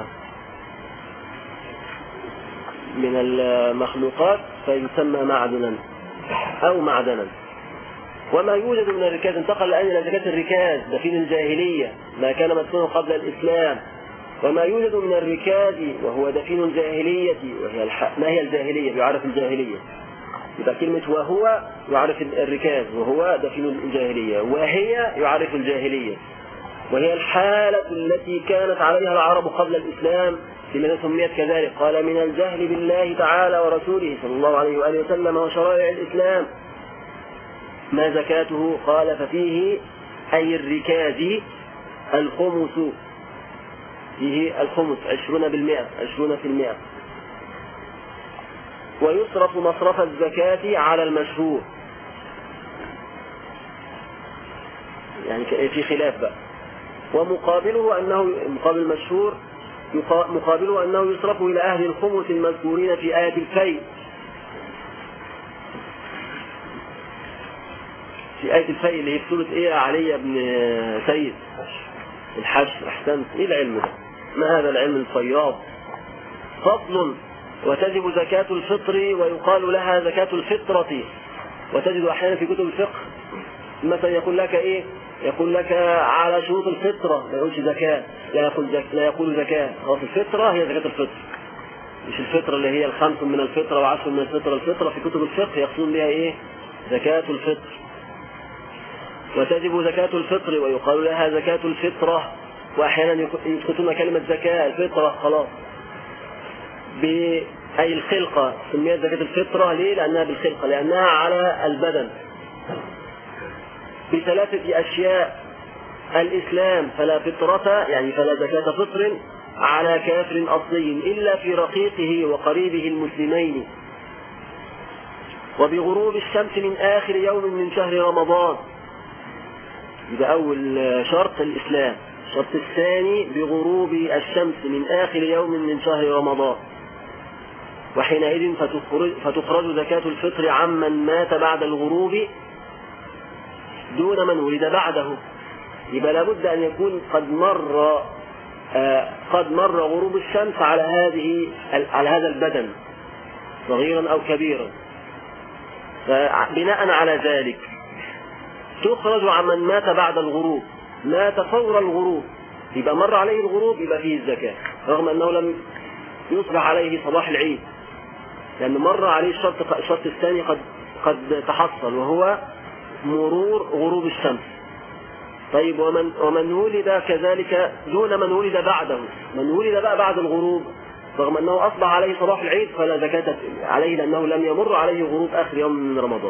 من المخلوقات فيسمى معدنا أو معدنا. وما يوجد من الركاز، انتقل الآن إلى زكاة الركاز، دفين الجاهلية ما كان مدفونه قبل الإسلام. وما يوجد من الركاز وهو دفين الجاهلية، وهي الح... ما هي الجاهلية؟ بيعرف الجاهلية، يبقى كلمة وهو يعرف الركاز، وهو دفين الجاهلية، وهي يعرف الجاهلية، وهي الحالة التي كانت عليها العرب قبل الإسلام، لماذا سميت كذلك؟ قال من الجهل بالله تعالى ورسوله صلى الله عليه وآله وسلم وشرائع الإسلام. ما زكاته؟ قال ففيه أي الركاز الخمس، فيه الخمس عشرون بالمئة، عشرون في المئة. ويصرف مصرف الزكاة على المشهور، يعني في خلاف بقى. ومقابله أنه مقابل المشهور مقابله أنه يصرف إلى أهل الخمس المذكورين في آية الفيء، في آية الفيء اللي هي في سورة إيه علي بن سيد الحشر. أحسنت، إيه العلم ده؟ ما هذا العلم الفياض؟ فصل. وتجب زكاة الفطر ويقال لها زكاة الفطرة، وتجد أحيانا في كتب الفقه مثلا يقول لك إيه؟ يقول لك على شروط الفطرة، لا يقولش زكاة، لا يقول زك... لا يقول زكاة، هو في الفطرة هي زكاة الفطر، مش الفطرة اللي هي الخمس من الفطرة وعشر من الفطرة. الفطرة في كتب الفقه يقصدون بها إيه؟ زكاة الفطر. وتجب زكاة الفطر ويقال لها زكاة الفطرة، وأحيانا يسكتون كلمة زكاة الفطرة خلاص، بأي الخلقة. سميت زكاة الفطرة ليه؟ لأنها بالخلقة، لأنها على البدن. بثلاثة أشياء: الإسلام فلا فطرة، يعني فلا زكاة فطر على كافر أصلي إلا في رقيقه وقريبه المسلمين. وبغروب الشمس من آخر يوم من شهر رمضان، يبقى أول شرط الإسلام. الشرط الثاني بغروب الشمس من آخر يوم من شهر رمضان، وحينئذ فتخرج, فتخرج زكاة الفطر عمن مات بعد الغروب دون من ولد بعده. يبقى لابد أن يكون قد مر آه قد مر غروب الشمس على هذه على هذا البدن صغيرا أو كبيرا، فبناء على ذلك تخرج عمن مات بعد الغروب، مات فور الغروب، يبقى مر عليه الغروب، يبقى فيه الزكاة رغم أنه لم يصبح عليه صباح العيد، لأن مر عليه الشرط الشرط الثاني قد قد تحصل، وهو مرور غروب الشمس. طيب ومن ومن ولد كذلك دون من ولد بعده، من ولد بقى بعد الغروب رغم أنه أصبح عليه صباح العيد فلا زكاة عليه لأنه لم يمر عليه غروب آخر يوم من رمضان.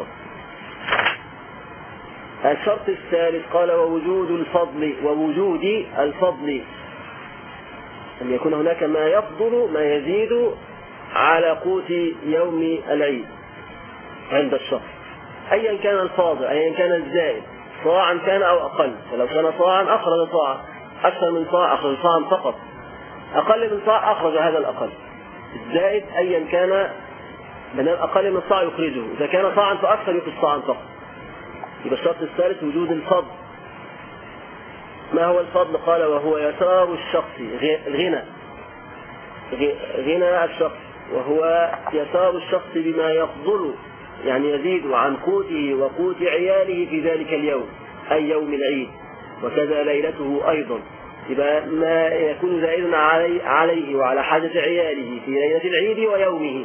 الشرط الثالث قال ووجود الفضل، ووجود الفضل أن يكون هناك ما يفضل ما يزيد على قوت يوم العيد عند الشخص، أيا كان الفاضل أيا كان الزائد، صاعا كان أو أقل. فلو كان صاعا أخرج صاعا، أكثر من صاع أخرج صاعا فقط، أقل من صاع أخرج هذا الأقل. الزائد أيا كان من أقل من صاع يخرجه، إذا كان صاعا فأكثر يخرج صاعا فقط. يبقى الشرط الثالث وجود الفضل. ما هو الفضل؟ قال وهو يسار الشخص، الغنى غنى الشخص، وهو يسار الشخص بما يفضل يعني يزيد عن قوته وقوت عياله في ذلك اليوم أي يوم العيد، وكذا ليلته أيضا. يبقى ما يكون زائدا علي عليه وعلى حاجة عياله في ليلة العيد ويومه.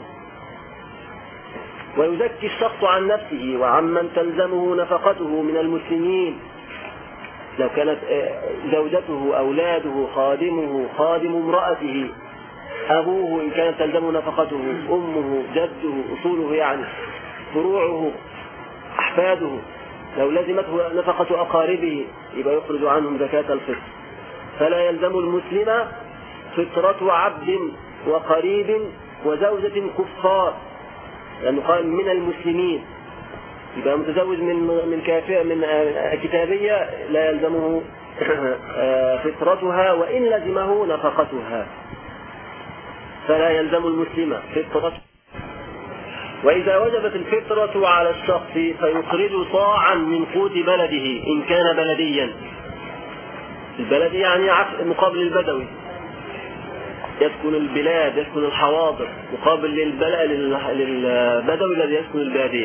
ويزكي الشخص عن نفسه وعمن تلزمه نفقته من المسلمين، لو كانت زوجته أولاده خادمه خادم امرأته أبوه إن كانت تلزمه نفقته، أمه جده أصوله يعني فروعه أحفاده، لو لزمته نفقة أقاربه يبقى يخرج عنهم زكاة الفطر. فلا يلزم المسلم فطرة عبد وقريب وزوجة كفار، لأنه قال من المسلمين، يبقى متزوج من من كافر من كتابية لا يلزمه فطرتها وإن لزمه نفقتها، فلا يلزم المسلم فطرة. وإذا وجبت الفطرة على الشخص فيخرج صاعا من قوت بلده إن كان بلديا. البلدي يعني مقابل البدوي، يسكن البلاد يسكن الحواضر، مقابل للبدوي الذي يسكن البادية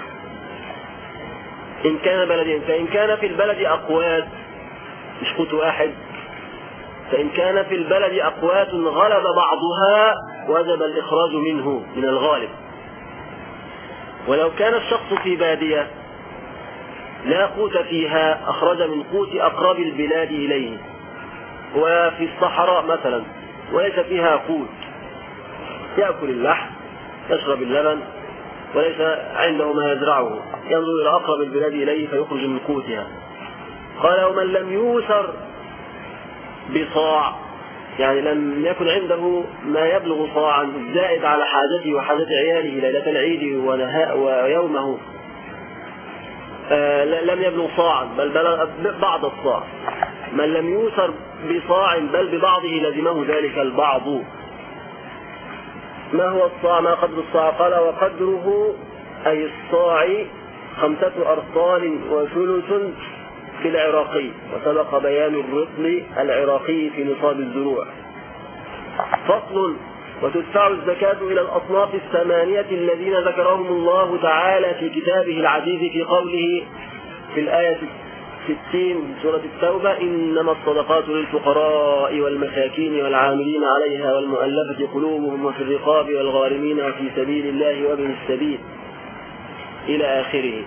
إن كان بلديا. فإن كان في البلد أقوات مش قوت واحد، فإن كان في البلد أقوات غلب بعضها وجب الإخراج منه من الغالب. ولو كان الشخص في بادية لا قوت فيها أخرج من قوت أقرب البلاد إليه، وفي الصحراء مثلا وليس فيها قوت، يأكل اللحم يشرب اللبن وليس عنده ما يزرعه، ينظر إلى أقرب البلاد إليه فيخرج من قوتها. قال ومن لم يوسر بصاع، يعني لم يكن عنده ما يبلغ صاعا زائد على حاجته وحاجة عياله ليلة العيد ويومه، آه لم يبلغ صاعا بل بلغ بعض الصاع. من لم يوسر بصاع بل ببعضه لزمه ذلك البعض. ما هو الصاع؟ ما قدر الصاع؟ قال وقدره أي الصاع خمسة أرطال وثلث في العراقي، وسبق بيان الرطل العراقي في نصاب الزروع. فصل. وتدفع الزكاة إلى الأصناف الثمانية الذين ذكرهم الله تعالى في كتابه العزيز في قوله في الآية ستين سورة التوبة إنما الصدقات للفقراء والمساكين والعاملين عليها والمؤلفة قلوبهم وفي الرقاب والغارمين وفي سبيل الله وابن السبيل إلى آخره.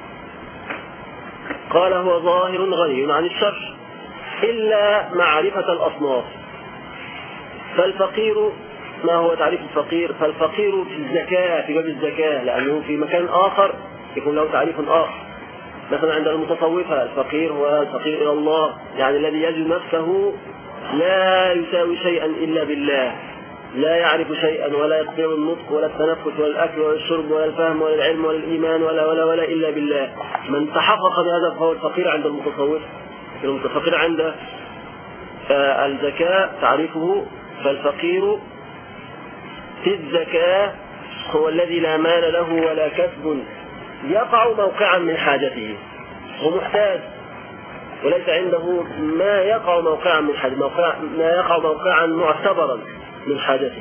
قال هو ظاهر غني عن الشر إلا معرفة الأصناف. فالفقير، ما هو تعريف الفقير؟ فالفقير في الزكاة في باب الزكاة، لأنه في مكان آخر يكون له تعريف آخر. مثلا عند المتصوفة الفقير هو الفقير إلى الله، يعني الذي يجد نفسه لا يساوي شيئا إلا بالله، لا يعرف شيئا ولا يستطيع النطق ولا التنفس ولا الأكل ولا الشرب ولا الفهم ولا العلم ولا الإيمان ولا ولا ولا إلا بالله. من تحقق بهذا فهو الفقير عند المتصوفة. الفقير عند الزكاة تعريفه فالفقير في الزكاة هو الذي لا مال له ولا كسب يقع موقعا من حاجته، هو محتاج وليس عنده ما يقع موقعا من حاجته، موقع ما يقع موقعا معتبرا من حاجته.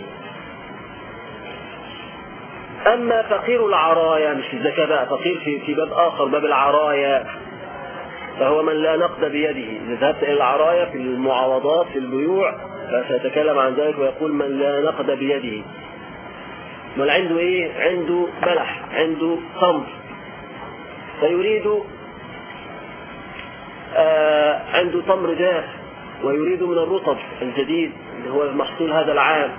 أما فقير العرايا مش في الزكاة بقى، فقير في, في باب آخر باب العرايا، فهو من لا نقد بيده. إذا ذهبت إلى العرايا في المعاوضات في البيوع فسيتكلم عن ذلك ويقول من لا نقد بيده. من عنده إيه؟ عنده بلح، عنده تمر، فيريد آه عنده تمر جاف ويريد من الرطب الجديد اللي هو محصول هذا العام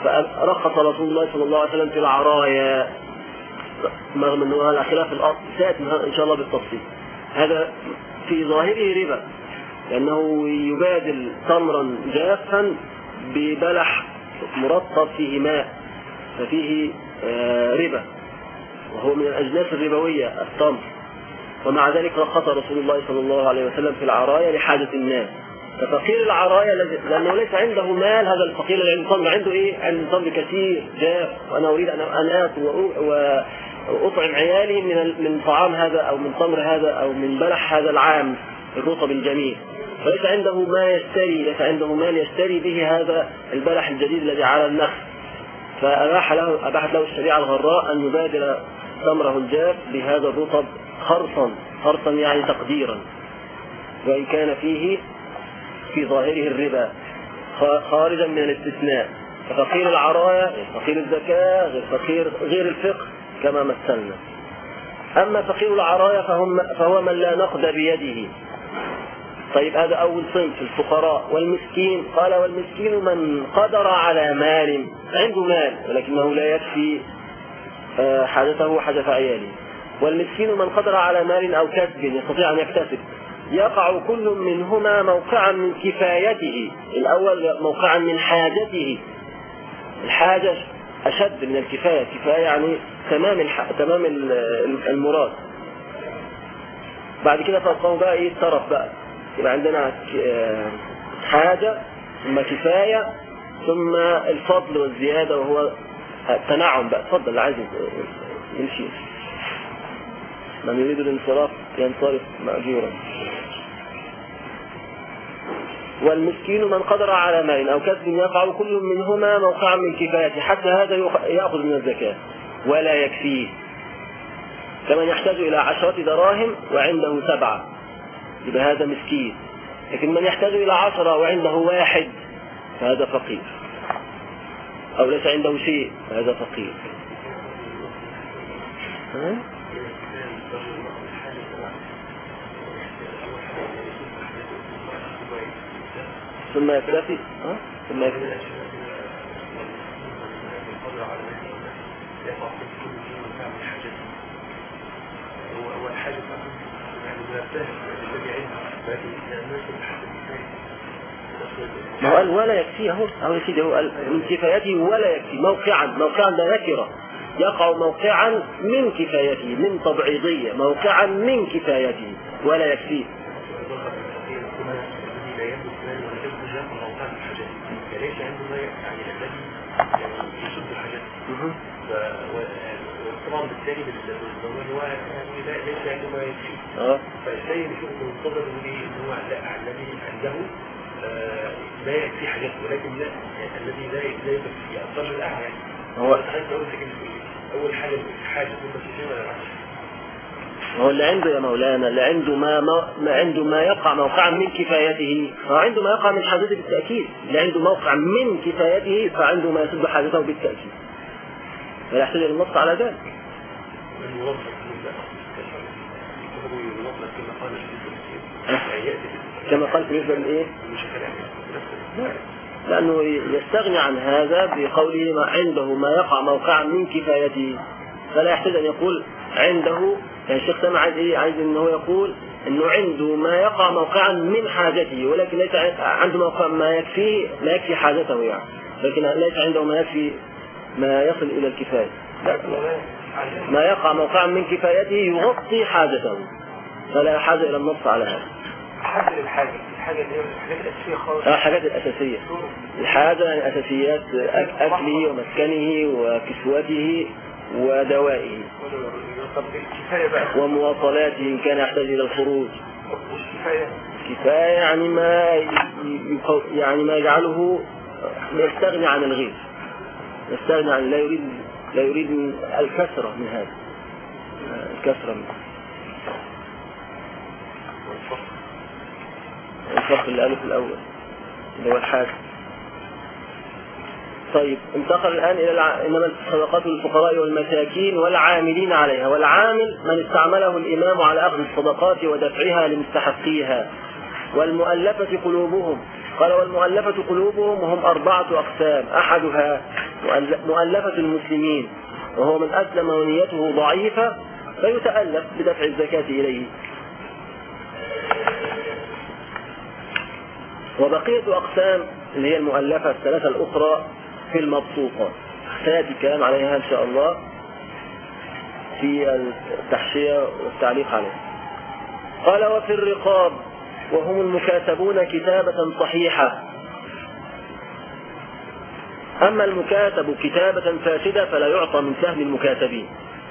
فرخص رسول الله صلى الله عليه وسلم في العرايا، رغم أنه هذا خلاف الأصل سيأتي إن شاء الله بالتفصيل. هذا في ظاهره ربا، لأنه يبادل تمرا جافا ببلح مرطب فيه ماء، ففيه ربا، وهو من الأجناس الربوية التمر. ومع ذلك رخص رسول الله صلى الله عليه وسلم في العرايا لحاجة الناس. ففقير العرايا لأنه ليس عنده مال، هذا الفقير اللي عنده تمر عنده إيه؟ عنده تمر كثير جاف، وأنا أريد أن آكل وأطعم عيالي من من طعام هذا أو من تمر هذا أو من بلح هذا العام الرطب الجميل، فليس عنده ما يشتري، ليس عنده مال يشتري به هذا البلح الجديد الذي على النخل، فأباح له أباحت له الشريعة الغراء أن يبادل تمره الجاف بهذا الرطب خرصا، خرصا يعني تقديرا، وإن كان فيه في ظاهره الربا خارجا من الاستثناء. ففقير العرايا فقير الزكاة غير فقير غير الفقه كما مثلنا. أما فقير العرايا فهم فهو من لا نقد بيده. طيب هذا أول صنف الفقراء. والمسكين قال والمسكين من قدر على مال، عنده مال ولكنه لا يكفي حاجته وحاجة عياله. والمسكين من قدر على مال أو كسب يستطيع أن يكتسب، يقع كل منهما موقعا من كفايته. الأول موقعا من حاجته، الحاجة أشد من الكفاية، كفاية يعني تمام الح... تمام المراد. بعد كده فوقه بقى إيه الطرف بقى، يبقى عندنا حاجة ثم كفاية ثم الفضل والزيادة وهو التنعم بقى. تفضل اللي عايز يمشي، من يريد الانصراف ينصرف مأجورا. والمسكين من قدر على مال أو كسب يقع كل منهما موقعا من كفايته، حتى هذا يأخذ من الزكاة ولا يكفيه، كمن يحتاج إلى عشرة دراهم وعنده سبعة يبقى هذا مسكين. لكن من يحتاج إلى عشرة وعنده واحد فهذا فقير، أو ليس عنده شيء فهذا فقير. ها؟ ثم يكتفي ها؟ ثم يكتفي ما هو قال ولا يكفيه اهو اهو يا سيدي، هو قال من كفايته ولا يكفي موقعا، موقعا ده نكره، يقع موقعا من كفايته، من تبعيضية، موقعا من كفايته ولا يكفيه. ليس عنده ما يعني الذي يسد الحاجات، وطبعا بالتالي بالضمان هو يعني ليس عنده ما يكفي، فازاي نشوف المنتظر ان هو الذي عنده لا يكفي حاجات، ولكن لا الذي لا لا يكفي اقل الاعلى. يعني هو عايز اقول لك اول حاجه حاجه ثم تشيل ولا العكس. هو اللي عنده يا مولانا اللي عنده ما, ما عنده ما يقع موقعا من كفايته فعنده ما يقع من حاجته بالتأكيد، اللي عنده موقع من كفايته فعنده ما يسد حاجته بالتأكيد، فلا يحتاج النص على ذلك. كما قال في بالنسبة لإيه؟ لأنه يستغني عن هذا بقوله ما عنده ما يقع موقعا من كفايته، فلا يحتاج أن يقول عنده. يعني الشيخ سامع عايز ايه؟ عايز انه يقول انه عنده ما يقع موقعا من حاجته، ولكن ليس عنده موقع ما يكفي ما يكفي حاجته يعني، لكن ليس عنده ما يكفي ما يصل الى الكفاية. لا. ما يقع موقعا من كفايته يغطي حاجته، فلا حاجة الى النص على هذا. حاجة للحاجة، الحاجة اللي هي الحاجات الأساسية خالص. اه الحاجات الأساسية. الحاجة يعني أساسيات أكله ومسكنه وكسوته ودوائه ومواصلاته إن كان يحتاج إلى الخروج. كفاية يعني ما يعني ما يجعله يستغني عن الغير، يستغني عن لا يريد لا يريد الكثرة من هذا، الكثرة من الفرق اللي قاله في الأول اللي هو الحاجة. طيب انتقل الآن إلى الع... إنما الصدقات للفقراء والمساكين والعاملين عليها. والعامل من استعمله الإمام على أخذ الصدقات ودفعها لمستحقيها. والمؤلفة قلوبهم قال والمؤلفة قلوبهم وهم أربعة أقسام. أحدها مؤلفة المسلمين وهو من أسلم ونيته ضعيفة فيتألف بدفع الزكاة إليه. وبقية أقسام اللي هي المؤلفة الثلاثة الأخرى في المبسوطة سيأتي الكلام عليها إن شاء الله في التحشية والتعليق عليه. قال وفي الرقاب وهم المكاتبون كتابة صحيحة. أما المكاتب كتابة فاسدة فلا يعطى من سهم المكاتبين.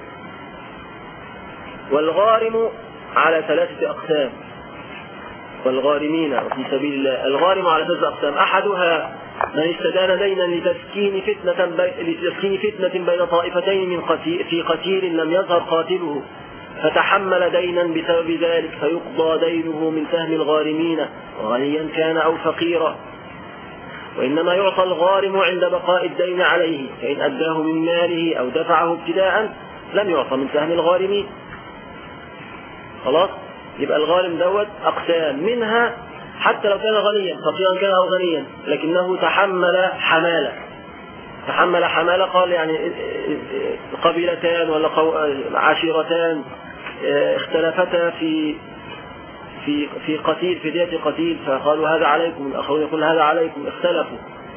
والغارم على ثلاثة أقسام. والغارمين في سبيل الله الغارم على ثلاثة أقسام. أحدها من استدان دينا لتسكين فتنة بي... لتسكين فتنة بين طائفتين من قتيل في قتيل لم يظهر قاتله فتحمل دينا بسبب ذلك فيقضى دينه من سهم الغارمين غنيا كان أو فقيرا. وإنما يعطى الغارم عند بقاء الدين عليه فإن أداه من ماله أو دفعه ابتداء لم يعطى من سهم الغارمين. خلاص يبقى الغارم دوت أقسام منها حتى لو كان غنيا فقيرا كان أو غنيا لكنه تحمل حمالة. تحمل حمالة قال يعني قبيلتان ولا عشيرتان اختلفتا في في في قتيل في دية قتيل فقالوا هذا عليكم الآخرون يقول هذا عليكم اختلفوا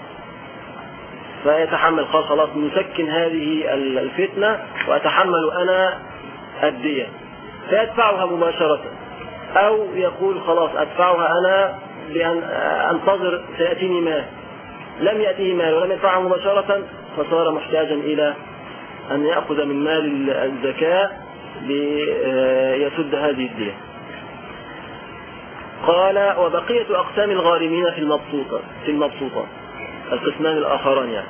فيتحمل قال خلاص نسكن هذه الفتنة وأتحمل أنا الدية فيدفعها مباشرة أو يقول خلاص أدفعها أنا بأن أنتظر سيأتيني مال لم يأتيه مال ولم يدفعها مباشرة فصار محتاجا إلى أن يأخذ من مال الزكاة ليسد هذه الدية. قال وبقية أقسام الغارمين في المبسوطة في المبسوطة القسمان الآخران يعني.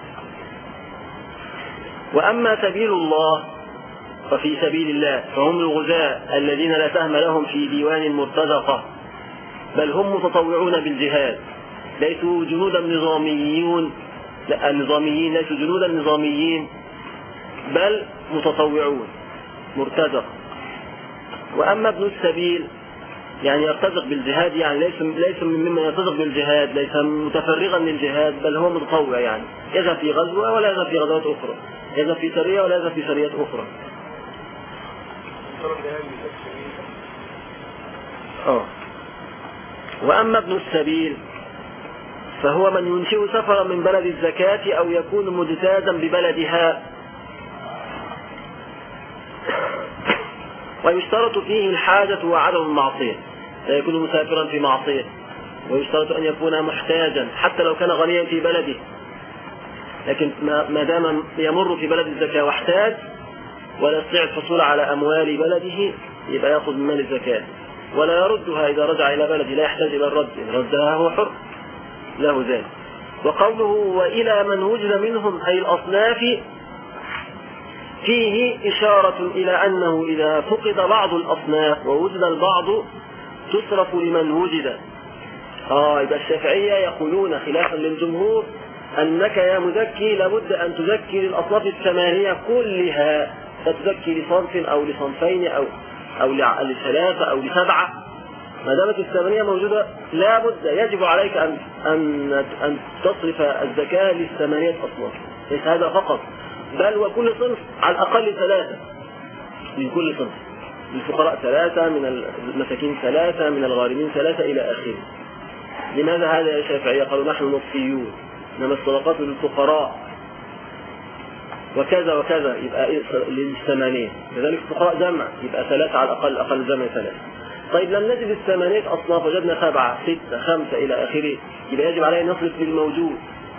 وأما سبيل الله وفي سبيل الله فهم الغزاة الذين لا سهم لهم في ديوان مرتزقة بل هم متطوعون بالجهاد ليسوا جنودا نظاميون لا النظاميين ليسوا جنودا نظاميين بل متطوعون مرتزق. وأما ابن السبيل يعني يرتزق بالجهاد يعني ليس ليس ممن يرتزق بالجهاد ليس متفرغا للجهاد بل هو متطوع يعني يذهب في غزوة ولا يذهب في غزوات أخرى يذهب في سرية ولا يذهب في سريات أخرى. أوه. وأما ابن السبيل فهو من ينشئ سفرا من بلد الزكاة أو يكون مجتازا ببلدها ويشترط فيه الحاجة وعدم المعصية فيكون مسافرا في معصية ويشترط أن يكون محتاجا حتى لو كان غنيا في بلده لكن ما دام يمر في بلد الزكاة واحتاج ولا يستطيع الحصول على أموال بلده يبقى يأخذ من مال الزكاة ولا يردها إذا رجع إلى بلده لا يحتاج إلى الرد إن ردها هو حر له ذلك. وقوله وإلى من وجد منهم أي الأصناف فيه إشارة إلى أنه إذا فقد بعض الأصناف ووجد البعض تصرف لمن وجد. آه يبقى الشافعية يقولون خلافا للجمهور أنك يا مزكي لابد أن تزكي للأصناف الثمانية كلها فتزكي لصنف أو لصنفين أو أو لثلاثة أو لسبعة ما دامت الثمانية موجودة لابد يجب عليك أن أن أن تصرف الزكاة للثمانية أصناف ليس هذا فقط بل وكل صنف على الأقل ثلاثة من كل صنف للفقراء ثلاثة من المساكين ثلاثة من الغارمين ثلاثة إلى آخره. لماذا هذا يا شافعية؟ قالوا نحن نصفيون إنما الصدقات للفقراء وكذا وكذا يبقى للثمانية لذلك الفقراء جمع يبقى ثلاثة على الأقل أقل جمع ثلاثة. طيب لم نجد الثمانية أصناف وجدنا سبعة ستة خمسة إلى آخره يبقى يجب عليه نصرف للموجود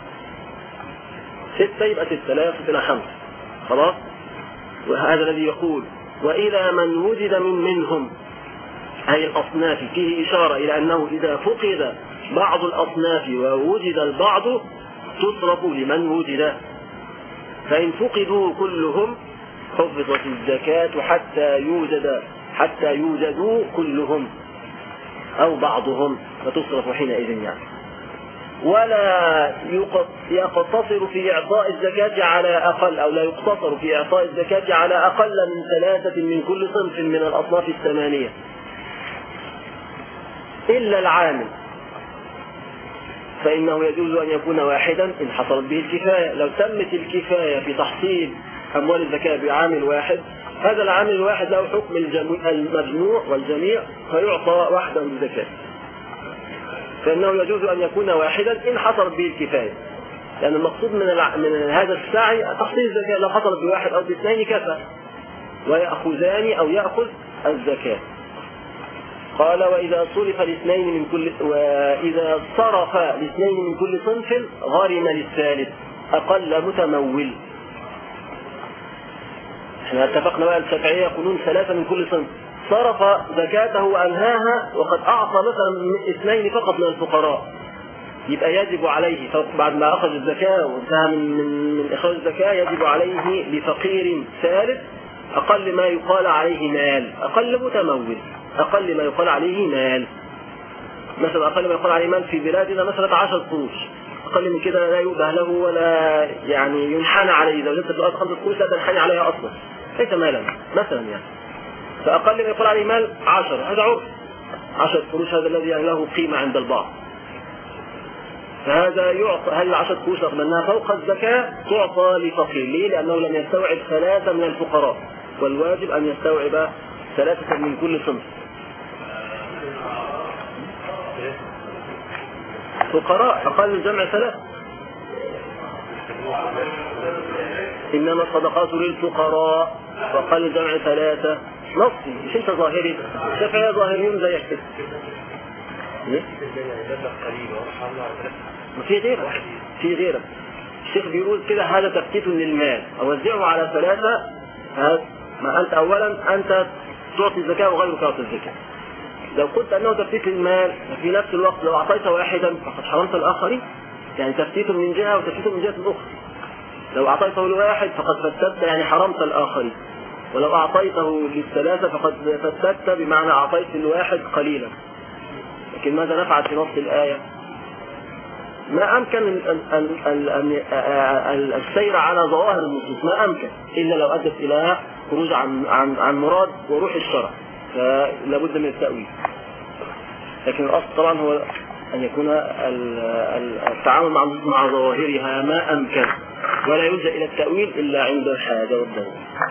ستة يبقى ستة لا يصف إلى خمسة خلاص. وهذا الذي يقول وإلى من وجد من منهم أي الأصناف فيه إشارة إلى أنه إذا فقد بعض الأصناف ووجد البعض تصرف لمن وجد فإن فقدوا كلهم حفظت الزكاة حتى يوجد حتى يوجدوا كلهم أو بعضهم فتصرف حينئذ يعني. ولا يقتصر في إعطاء الزكاة على أقل أو لا يقتصر في إعطاء الزكاة على أقل من ثلاثة من كل صنف من الأصناف الثمانية إلا العامل فإنه يجوز أن يكون واحدا إن حصلت به الكفاية. لو تمت الكفاية في تحصيل أموال الزكاة بعامل واحد، هذا العامل الواحد له حكم المجموع والجميع فيعطى وحدا بالزكاة. فإنه يجوز أن يكون واحدا إن حصلت به الكفاية، لأن المقصود من, الع... من هذا السعي تحصيل الزكاة. لو حصلت بواحد أو باثنين كفى، ويأخذان أو يأخذ الزكاة. قال وإذا صرف الاثنين من كل وإذا صرف الاثنين من كل صنف غرم للثالث أقل متمول. احنا اتفقنا بقى الشافعية يقولون ثلاثة من كل صنف. صرف زكاته وأنهاها وقد أعطى مثلا اثنين فقط من الفقراء، يبقى يجب عليه بعد ما أخذ الزكاة وانتهى من, من, من إخراج الزكاة يجب عليه لفقير ثالث أقل ما يقال عليه مال، أقل متمول، أقل ما يقال عليه مال. مثلا أقل ما يقال عليه مال في بلادنا مثلا عشر قروش، أقل من كده لا يؤبه له ولا يعني ينحنى عليه. لو جبت الأرض خمسة قروش لا تنحني عليها أصلا، ليس مالا مثلا يعني. فأقل ما يقال عليه مال عشر، هذا عرف عشر قروش، هذا الذي يعني له قيمة عند البعض. فهذا يعطى، هل العشر قروش رغم أنها فوق الزكاة تعطى لفقير؟ ليه؟ لأنه لم يستوعب ثلاثة من الفقراء، والواجب أن يستوعب ثلاثة من كل صنف. فقراء أقل الجمع ثلاثة. إنما الصدقات للفقراء وأقل الجمع ثلاثة. نصي، مش أنت ظاهري، شافعية ظاهريون زيك كده. في غيرك في غيرك الشيخ بيقول كده هذا تفتيت للمال، أوزعه على ثلاثة. ما أنت أولا أنت تعطي الزكاة وغيرك يعطي الزكاة. لو قلت أنه تفتيت للمال في نفس الوقت لو أعطيت واحدا فقد حرمت الآخرين، يعني تفتيت من جهة وتفتيت من جهة أخرى. لو أعطيته لواحد فقد فتت يعني حرمت الآخرين، ولو أعطيته للثلاثة فقد فتت بمعنى أعطيت للواحد قليلا. لكن ماذا نفعل في نص الآية؟ ما أمكن السير على ظواهر النصوص، ما أمكن إلا لو أدت إلى خروج عن عن عن مراد وروح الشرع، فلا بد من التأويل. لكن الأصل طبعا هو أن يكون التعامل مع مع ظواهرها ما أمكن، ولا يلجأ إلى التأويل إلا عند الحاجة والضرورة.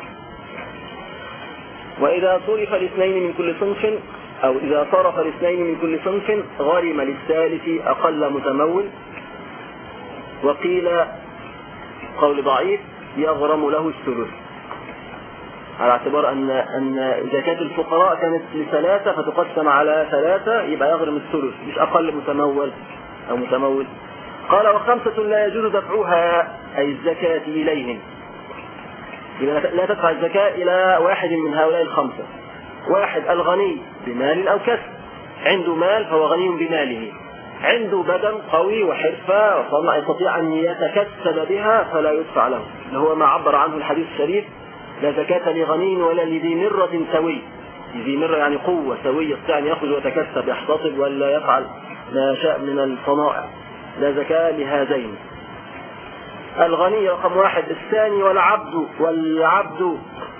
وإذا صرف الاثنين من كل صنف أو إذا صرف الاثنين من كل صنف غرم للثالث أقل متمول. وقيل قول ضعيف يغرم له الثلث، على اعتبار أن أن زكاة الفقراء كانت لثلاثة فتقسم على ثلاثة يبقى يغرم الثلث مش أقل متمول أو متمول. قال وخمسة لا يجوز دفعها أي الزكاة إليهم، لا تدفع الزكاة إلى واحد من هؤلاء الخمسة. واحد الغني بمال أو كسب، عنده مال فهو غني بماله، عنده بدن قوي وحرفة وصنع يستطيع أن يتكسب بها فلا يدفع له، اللي هو ما عبر عنه الحديث الشريف لا زكاة لغني ولا لذي مرة سوي. ذي مرة يعني قوة سوي يستطيع أن يأخذ ويتكسب يحتطب ولا يفعل ما شاء من الصنائع، لا زكاة لهذين. الغني رقم واحد. الثاني والعبد والعبد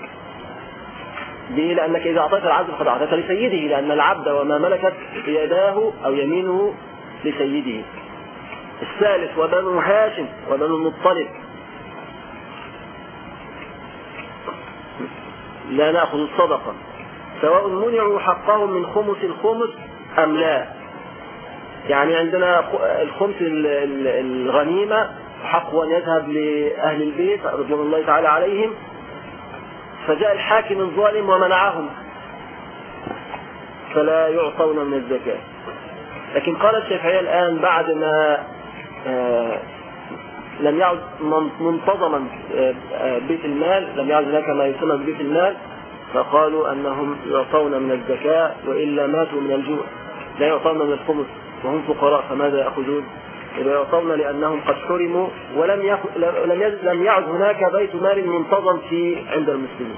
ليه؟ لأنك إذا أعطيت العبد فقد أعطيت لسيده، لأن العبد وما ملكت يداه أو يمينه لسيده. الثالث وبنو هاشم وبنو المطلب لا نأخذ الصدقة سواء منعوا حقهم من خمس الخمس أم لا. يعني عندنا الخمس الغنيمة حق أن يذهب لأهل البيت رضوان الله تعالى عليهم، فجاء الحاكم الظالم ومنعهم فلا يعطون من الزكاة. لكن قال الشافعية الآن بعد ما آه لم يعد منتظما آه بيت المال، لم يعد هناك ما يسمى ببيت المال، فقالوا أنهم يعطون من الزكاة وإلا ماتوا من الجوع. لا يعطون من الخمس وهم فقراء فماذا يأخذون؟ يعطون لأنهم قد حرموا ولم يخ... لم لم يعد هناك بيت مال منتظم في عند المسلمين.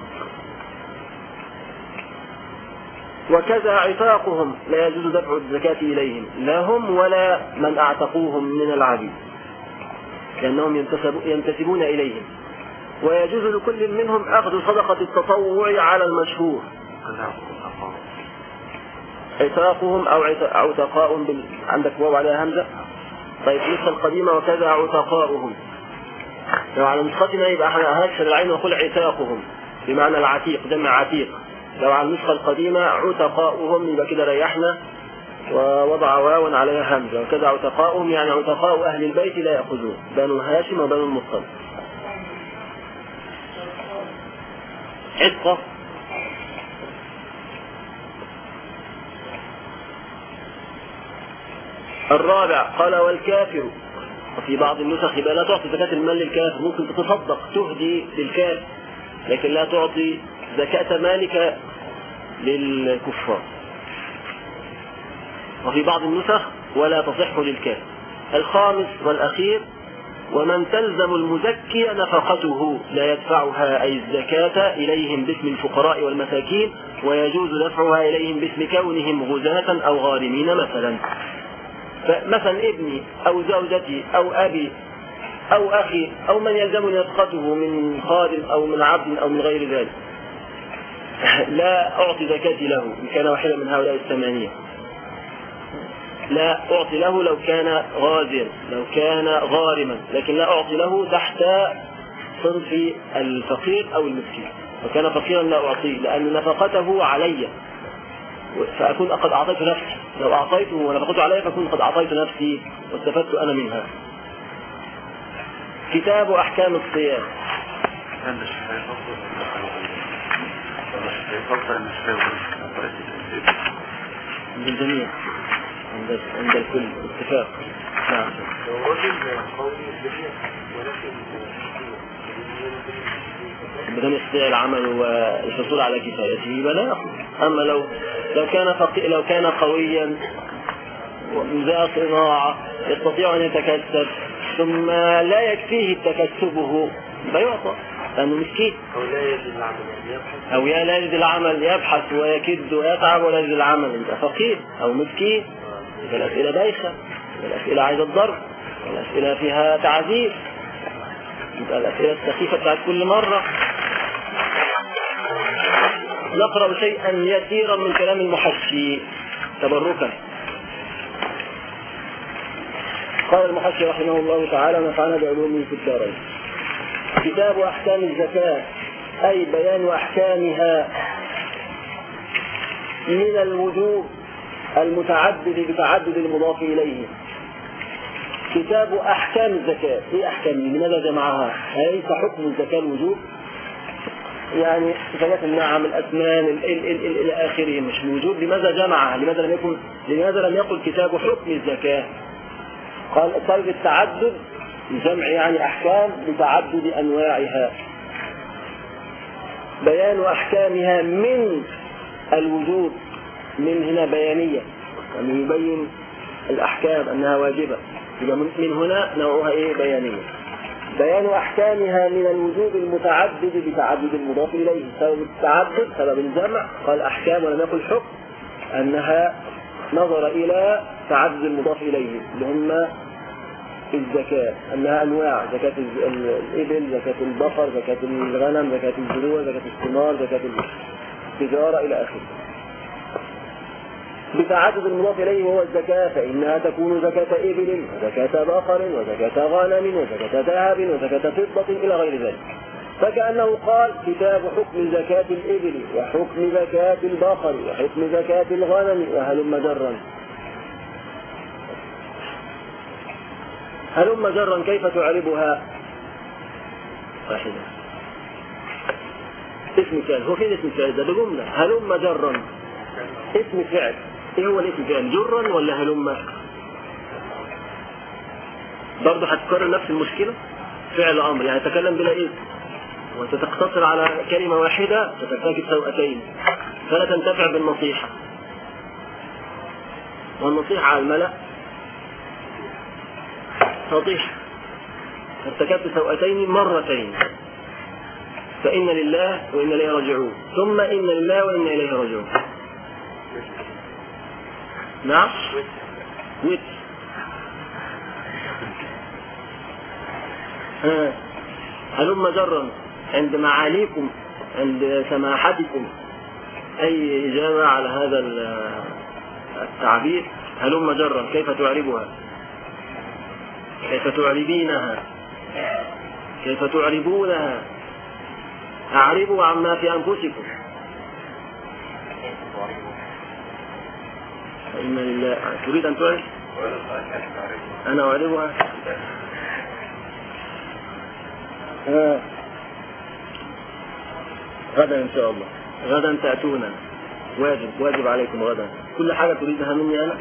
وكذا عتاقهم لا يجوز دفع الزكاة إليهم لهم ولا من أعتقوهم من العبيد لأنهم ينتسبون إليهم. ويجوز لكل منهم أخذ صدقة التطوع على المشهور. عتاقهم أو عتقاء بال... عندك واو عليها همزة طيب النسخة القديمة وكذا عتقاؤهم، لو على نسختنا يبقى احنا هكسر العين ونقول عتاقهم بمعنى العتيق، جمع عتيق. لو على النسخة القديمة عتقاؤهم يبقى كده ريحنا ووضع واو عليها همزة، وكذا عتقاؤهم يعني عتقاء أهل البيت لا يأخذون، بنو هاشم وبنو المطلب. عتقة الرابع قال والكافر، وفي بعض النسخ يبقى لا تعطي زكاة المال للكافر، ممكن تتصدق تهدي للكافر لكن لا تعطي زكاة مالك للكفار. وفي بعض النسخ ولا تصح للكافر. الخامس والأخير ومن تلزم المزكي نفقته لا يدفعها أي الزكاة إليهم باسم الفقراء والمساكين، ويجوز دفعها إليهم باسم كونهم غزاة أو غارمين مثلا. فمثلا ابني أو زوجتي أو أبي أو أخي أو من يلزمني نفقته من خادم أو من عبد أو من غير ذلك، لا أعطي زكاتي له إن كان واحدا من هؤلاء الثمانية، لا أعطي له لو كان غازيا لو كان غارما، لكن لا أعطي له تحت صنف الفقير أو المسكين. وكان فقيرا لا أعطيه لأن نفقته علي فأكون قد أعطيت نفسي، لو أعطيته ونفقته علي فأكون قد أعطيت نفسي واستفدت أنا منها. كتاب أحكام الصيام. عند الجميع عند عند الكل اتفاق. نعم. بدون يستطيع العمل والحصول على كفايته فلا يأخذ. أما لو لو كان فقير لو كان قويا ذا صناعة يستطيع أن يتكسب ثم لا يكفيه تكسبه فيعطى لأنه مسكين، أو لا يجد العمل يبحث ويكد ويتعب ولا يجد العمل، يبقى فقير أو مسكين. الأسئلة بايخة، الأسئلة عايزة الضرب، الأسئلة فيها تعذيب، يبقى الأسئلة السخيفة بتاعت كل مرة. نقرأ شيئا يسيرا من كلام المحشي تبركا. قال المحشي رحمه الله تعالى ونفعنا بعلومه في الدارين. كتاب أحكام الزكاة أي بيان أحكامها من الوجوب المتعدد بتعدد المضاف إليه. كتاب أحكام الزكاة، إيه أحكام؟ لماذا جمعها؟ أليس حكم الزكاة الوجوب؟ يعني صفات النعم الأثمان إلى آخره مش الوجوب. لماذا جمعها؟ لماذا لم يكن لماذا لم يقل كتاب حكم الزكاة؟ قال طلب التعدد الجمع يعني أحكام بتعدد أنواعها. بيان أحكامها من الوجوب، من هنا بيانية يعني يبين الأحكام أنها واجبة، يبقى من هنا نوعها إيه؟ بيانية. بيان أحكامها من الوجوب المتعدد بتعدد المضاف إليه. سبب التعدد سبب الجمع قال أحكام ولم يقل حكم، أنها نظر إلى تعدد المضاف إليه اللي هم الزكاة، أنها أنواع: زكاة الإبل، زكاة البقر، زكاة الغنم، زكاة الزروع، زكاة الثمار، زكاة التجارة إلى آخره. بتعدد المضاف إليه وهو الزكاة، فإنها تكون زكاة إبل وزكاة بقر وزكاة غنم وزكاة ذهب وزكاة فضة إلى غير ذلك. فكأنه قال كتاب حكم زكاة الإبل وحكم زكاة البقر وحكم زكاة الغنم وهلم جرا. هلم جرا كيف تعربها؟ واحدة اسم فعل. هو فين اسم فعل ده؟ بجملة هلم جرا اسم فعل. ايه هو الاسم فعل؟ جرا ولا هلم؟ برضه هتكرر نفس المشكلة. فعل امر يعني تكلم بلا اسم وتتقتصر على كلمة واحدة فترتكب سوءتين فلا تنتفع بالنصيحة، والنصيحة على الملأ نصيحة. ارتكبت سوءتين مرتين فإن لله وإن إليه راجعون، ثم إن لله وإن إليه راجعون. نعم ويت ها هلم جرا عند معاليكم عند سماحتكم أي إجابة على هذا التعبير؟ هلم جرا كيف تعربها؟ كيف تعربينها كيف تعربونها أعربوا عما في أنفسكم فإن لله. تريد أن تعرف؟ أنا أعربها. آه. غدا إن شاء الله، غدا تأتونا، واجب واجب عليكم غدا، كل حاجة تريدها مني أنا.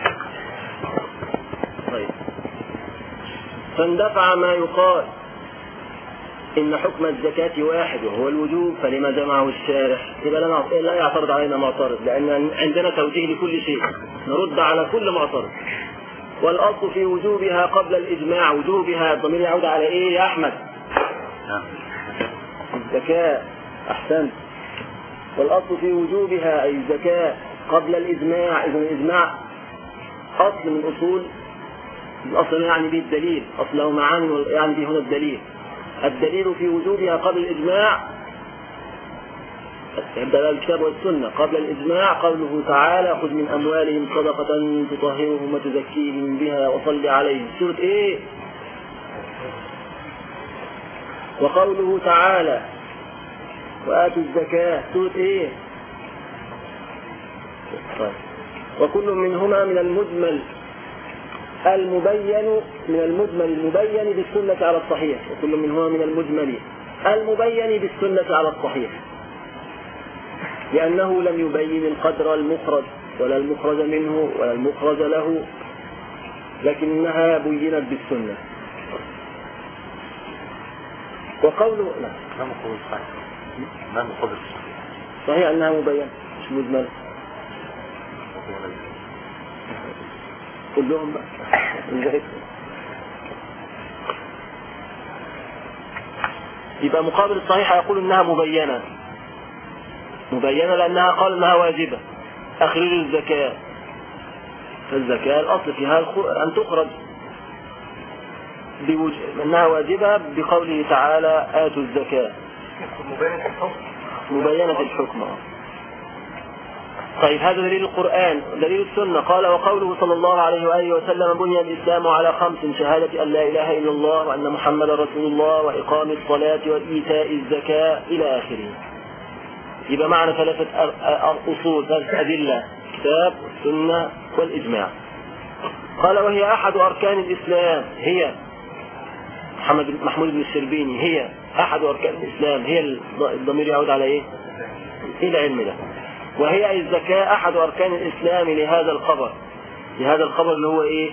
طيب، فاندفع ما يقال إن حكم الزكاة واحد وهو الوجوب، فلما جمعه الشارح؟ يبقى لا يعترض علينا معترض، لأن عندنا توجيه لكل شيء، نرد على كل معترض. والأصل في وجوبها قبل الإجماع. وجوبها الضمير يعود على إيه يا أحمد؟ الزكاة. أحسنت. والأصل في وجوبها أي الزكاة قبل الإجماع. إذن الإجماع أصل من أصول الأصل، يعني به الدليل، أصله معاني يعني به هنا الدليل. الدليل في وجوبها قبل الإجماع يبدأ الكتاب والسنة. قبل الإجماع قوله تعالى خذ من أموالهم صدقة تطهرهم وتزكيهم بها وصل عليهم، سورة إيه؟ وقوله تعالى وآتوا الزكاة، سورة إيه؟ طيب. وكل منهما من المجمل المبين من المجمل المبين بالسنة على الصحيح. وكل منهما من المجمل المبين بالسنة على الصحيح، لأنه لم يبين القدر المخرج ولا المخرج منه ولا المخرج له، لكنها بينت بالسنة. وقوله لا ما مقول صحيح ما مقول صحيح صحيح أنها مبينة مش مجمل. كلهم بقى يبقى مقابل الصحيح يقول إنها مبينة مبينة لأنها قال إنها واجبة. أخرجوا الزكاة، فالزكاة الأصل فيها أن تخرج أنها واجبة بقوله تعالى آتوا الزكاة. مبينة الحكم مبينة الحكم. طيب، هذا دليل القرآن. دليل السنة قال وقوله صلى الله عليه وآله وسلم بني الإسلام على خمس: شهادة أن لا إله إلا الله وأن محمد رسول الله وإقام الصلاة وإيتاء الزكاة إلى آخره. يبقى معنا ثلاثة أصول، ثلاثة أدلة: الكتاب والسنة والإجماع. قال وهي أحد أركان الإسلام. هي محمد محمود بن الشربيني هي أحد أركان الإسلام. هي الضمير يعود على إيه؟ إيه العلم ده؟ وهي أي الزكاة أحد أركان الإسلام لهذا الخبر لهذا الخبر اللي هو إيه؟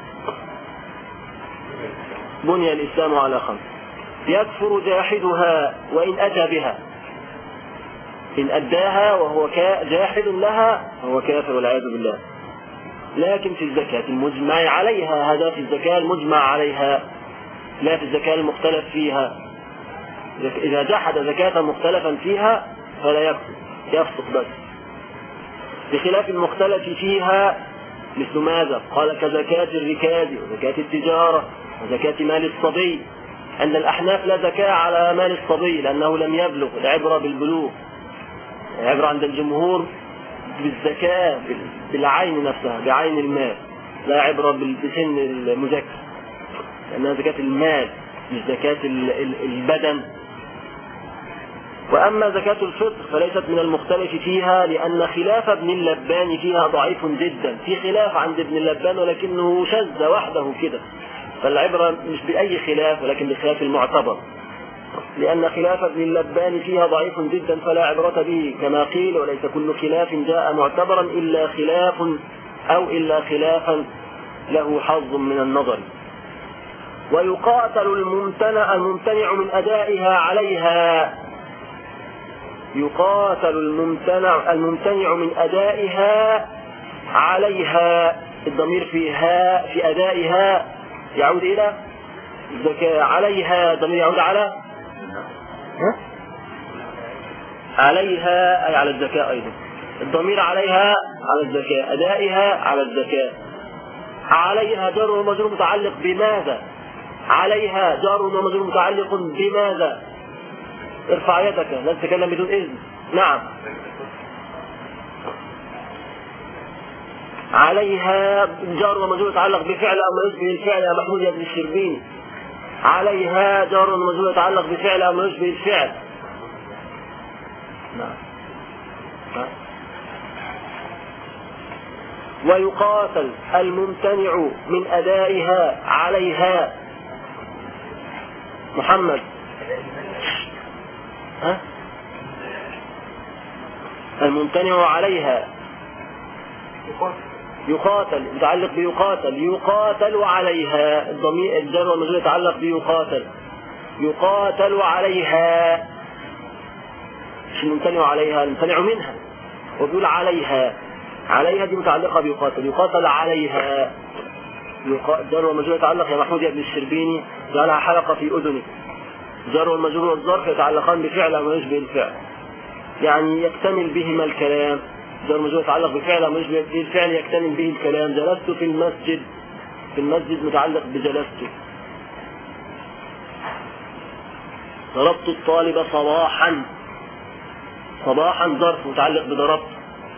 بني الإسلام على خمس. يكفر جاحدها وإن أتى بها. إن أداها وهو جاحد لها هو كافر والعياذ بالله. لكن في الزكاة المجمع عليها، هذا في الزكاة المجمع عليها، لا في الزكاة المختلف فيها. إذا جحد زكاة مختلفا فيها فلا يكفر، يفسق بس. بخلاف المختلف فيها مثل ماذا؟ قال كزكاة الركاز وزكاة التجارة وزكاة مال الصبي. عند الأحناف لا زكاة على مال الصبي لأنه لم يبلغ، العبرة بالبلوغ. العبرة عند الجمهور بالزكاة بالعين نفسها، بعين المال، لا عبرة بسن المزكى لأنها زكاة المال مش زكاة البدن. وأما زكاة الفطر فليست من المختلف فيها، لأن خلاف ابن اللبان فيها ضعيف جدا. في خلاف عند ابن اللبان ولكنه شذ وحده كده، فالعبرة مش بأي خلاف ولكن بخلاف المعتبر، لأن خلاف ابن اللبان فيها ضعيف جدا فلا عبرة به كما قيل. وليس كل خلاف جاء معتبرا إلا خلاف أو إلا خلافا له حظ من النظر. ويقاتل الممتنع الممتنع من أدائها عليها. يقاتل الممتنع الممتنع من أدائها عليها. الضمير فيها في أدائها يعود إلى الزكاة. عليها ضمير يعود على ها؟ عليها أي على الزكاة أيضا. الضمير عليها على الزكاة، أدائها على الزكاة. عليها جار ومجرور متعلق بماذا؟ عليها جار ومجرور متعلق بماذا؟ ارفع يدك، لا تتكلم بدون إذن. نعم. عليها جار ومجرور يتعلق بفعل أو ما يشبه الفعل يا محمود يا ابن الشربيني. عليها جار ومجرور يتعلق بفعل أو ما يشبه الفعل. نعم. نعم. ويقاتل الممتنع من أدائها عليها. محمد ها؟ الممتنع عليها يقاتل متعلق بيقاتل. يقاتل عليها الضمير الجر والمجرور يتعلق بيقاتل. يقاتل عليها مش الممتنع عليها، الممتنع منها وبيقول عليها. عليها دي متعلقة بيقاتل. يقاتل عليها جر والمجرور يتعلق يا محمود يا ابن الشربيني جعلها حلقة في أذنك. جر والمجرور والظرف يتعلقان بفعل أو ما يشبه الفعل، يعني يكتمل بهما الكلام. جر والمجرور يتعلق بفعل أو ما يشبه الفعل يكتمل به الكلام. جلست في المسجد، في المسجد متعلق بجلست. ضربت الطالب صباحا، صباحا ظرف متعلق بضربت.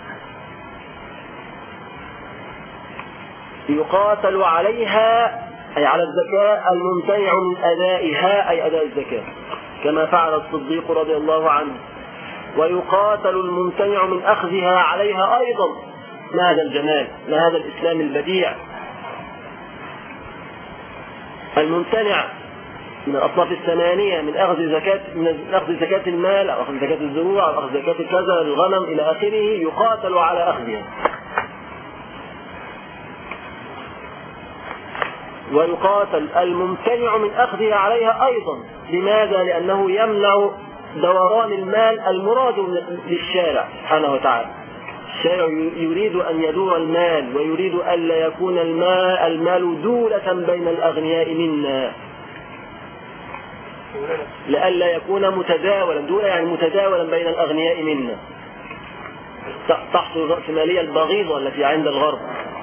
يقاتل عليها أي على الزكاة الممتنع من أدائها أي أداء الزكاة كما فعل الصديق رضي الله عنه. ويقاتل الممتنع من أخذها عليها أيضا. ما هذا الجمال، ما هذا الإسلام البديع. الممتنع من الأصناف الثمانية من أخذ زكاة من أخذ زكاة المال أو أخذ زكاة الزروع أو أخذ زكاة كذا الغنم إلى آخره يقاتل على أخذها. ويقاتل الممتنع من أخذها عليها أيضا. لماذا؟ لأنه يمنع دوران المال المراد للشارع سبحانه وتعالى. الشارع يريد أن يدور المال ويريد ألا يكون المال, المال دولة بين الأغنياء منا، لألا يكون متداولا. دولة يعني متداولا بين الأغنياء منا تحصل الرأسمالية البغيضة التي عند الغرب.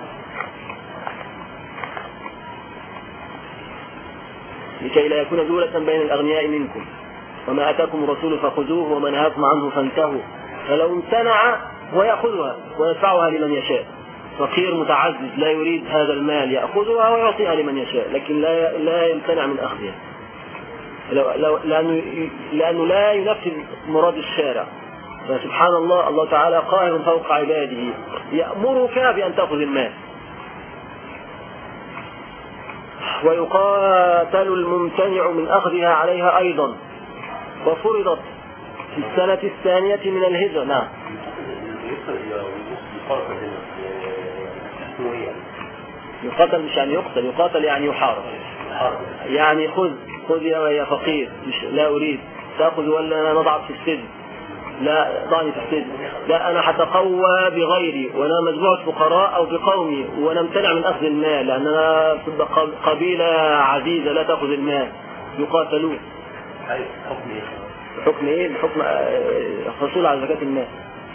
لكي لا يكون دولة بين الأغنياء منكم. وما أتاكم الرسول فخذوه وما نهاكم عنه فانتهوا. فلو امتنع ويأخذها ويدفعها لمن يشاء. فقير متعزز لا يريد هذا المال يأخذها ويعطيها لمن يشاء، لكن لا لا يمتنع من أخذها لأنه, لأنه لا ينفذ مراد الشارع. فسبحان الله الله تعالى قاهر فوق عباده يأمرك بأن تأخذ المال. ويقاتل الممتنع من أخذها عليها أيضا. وفرضت في السنة الثانية من الهجرة. نعم. يقاتل مش يعني يقتل، يقاتل يعني يحارب. يعني خذ خذ يا فقير، مش لا أريد تأخذ ولا أنا نضعك في السجن، لا ضعني في السجن، لا أنا حتقوى بغيري وأنا مجموعة فقراء أو بقومي وأنا امتنع من أخذ المال لأننا قبيلة عزيزة لا تأخذ المال. يقاتلون. حكم إيه؟ حكم إيه؟ بحكم الحصول على زكاة المال.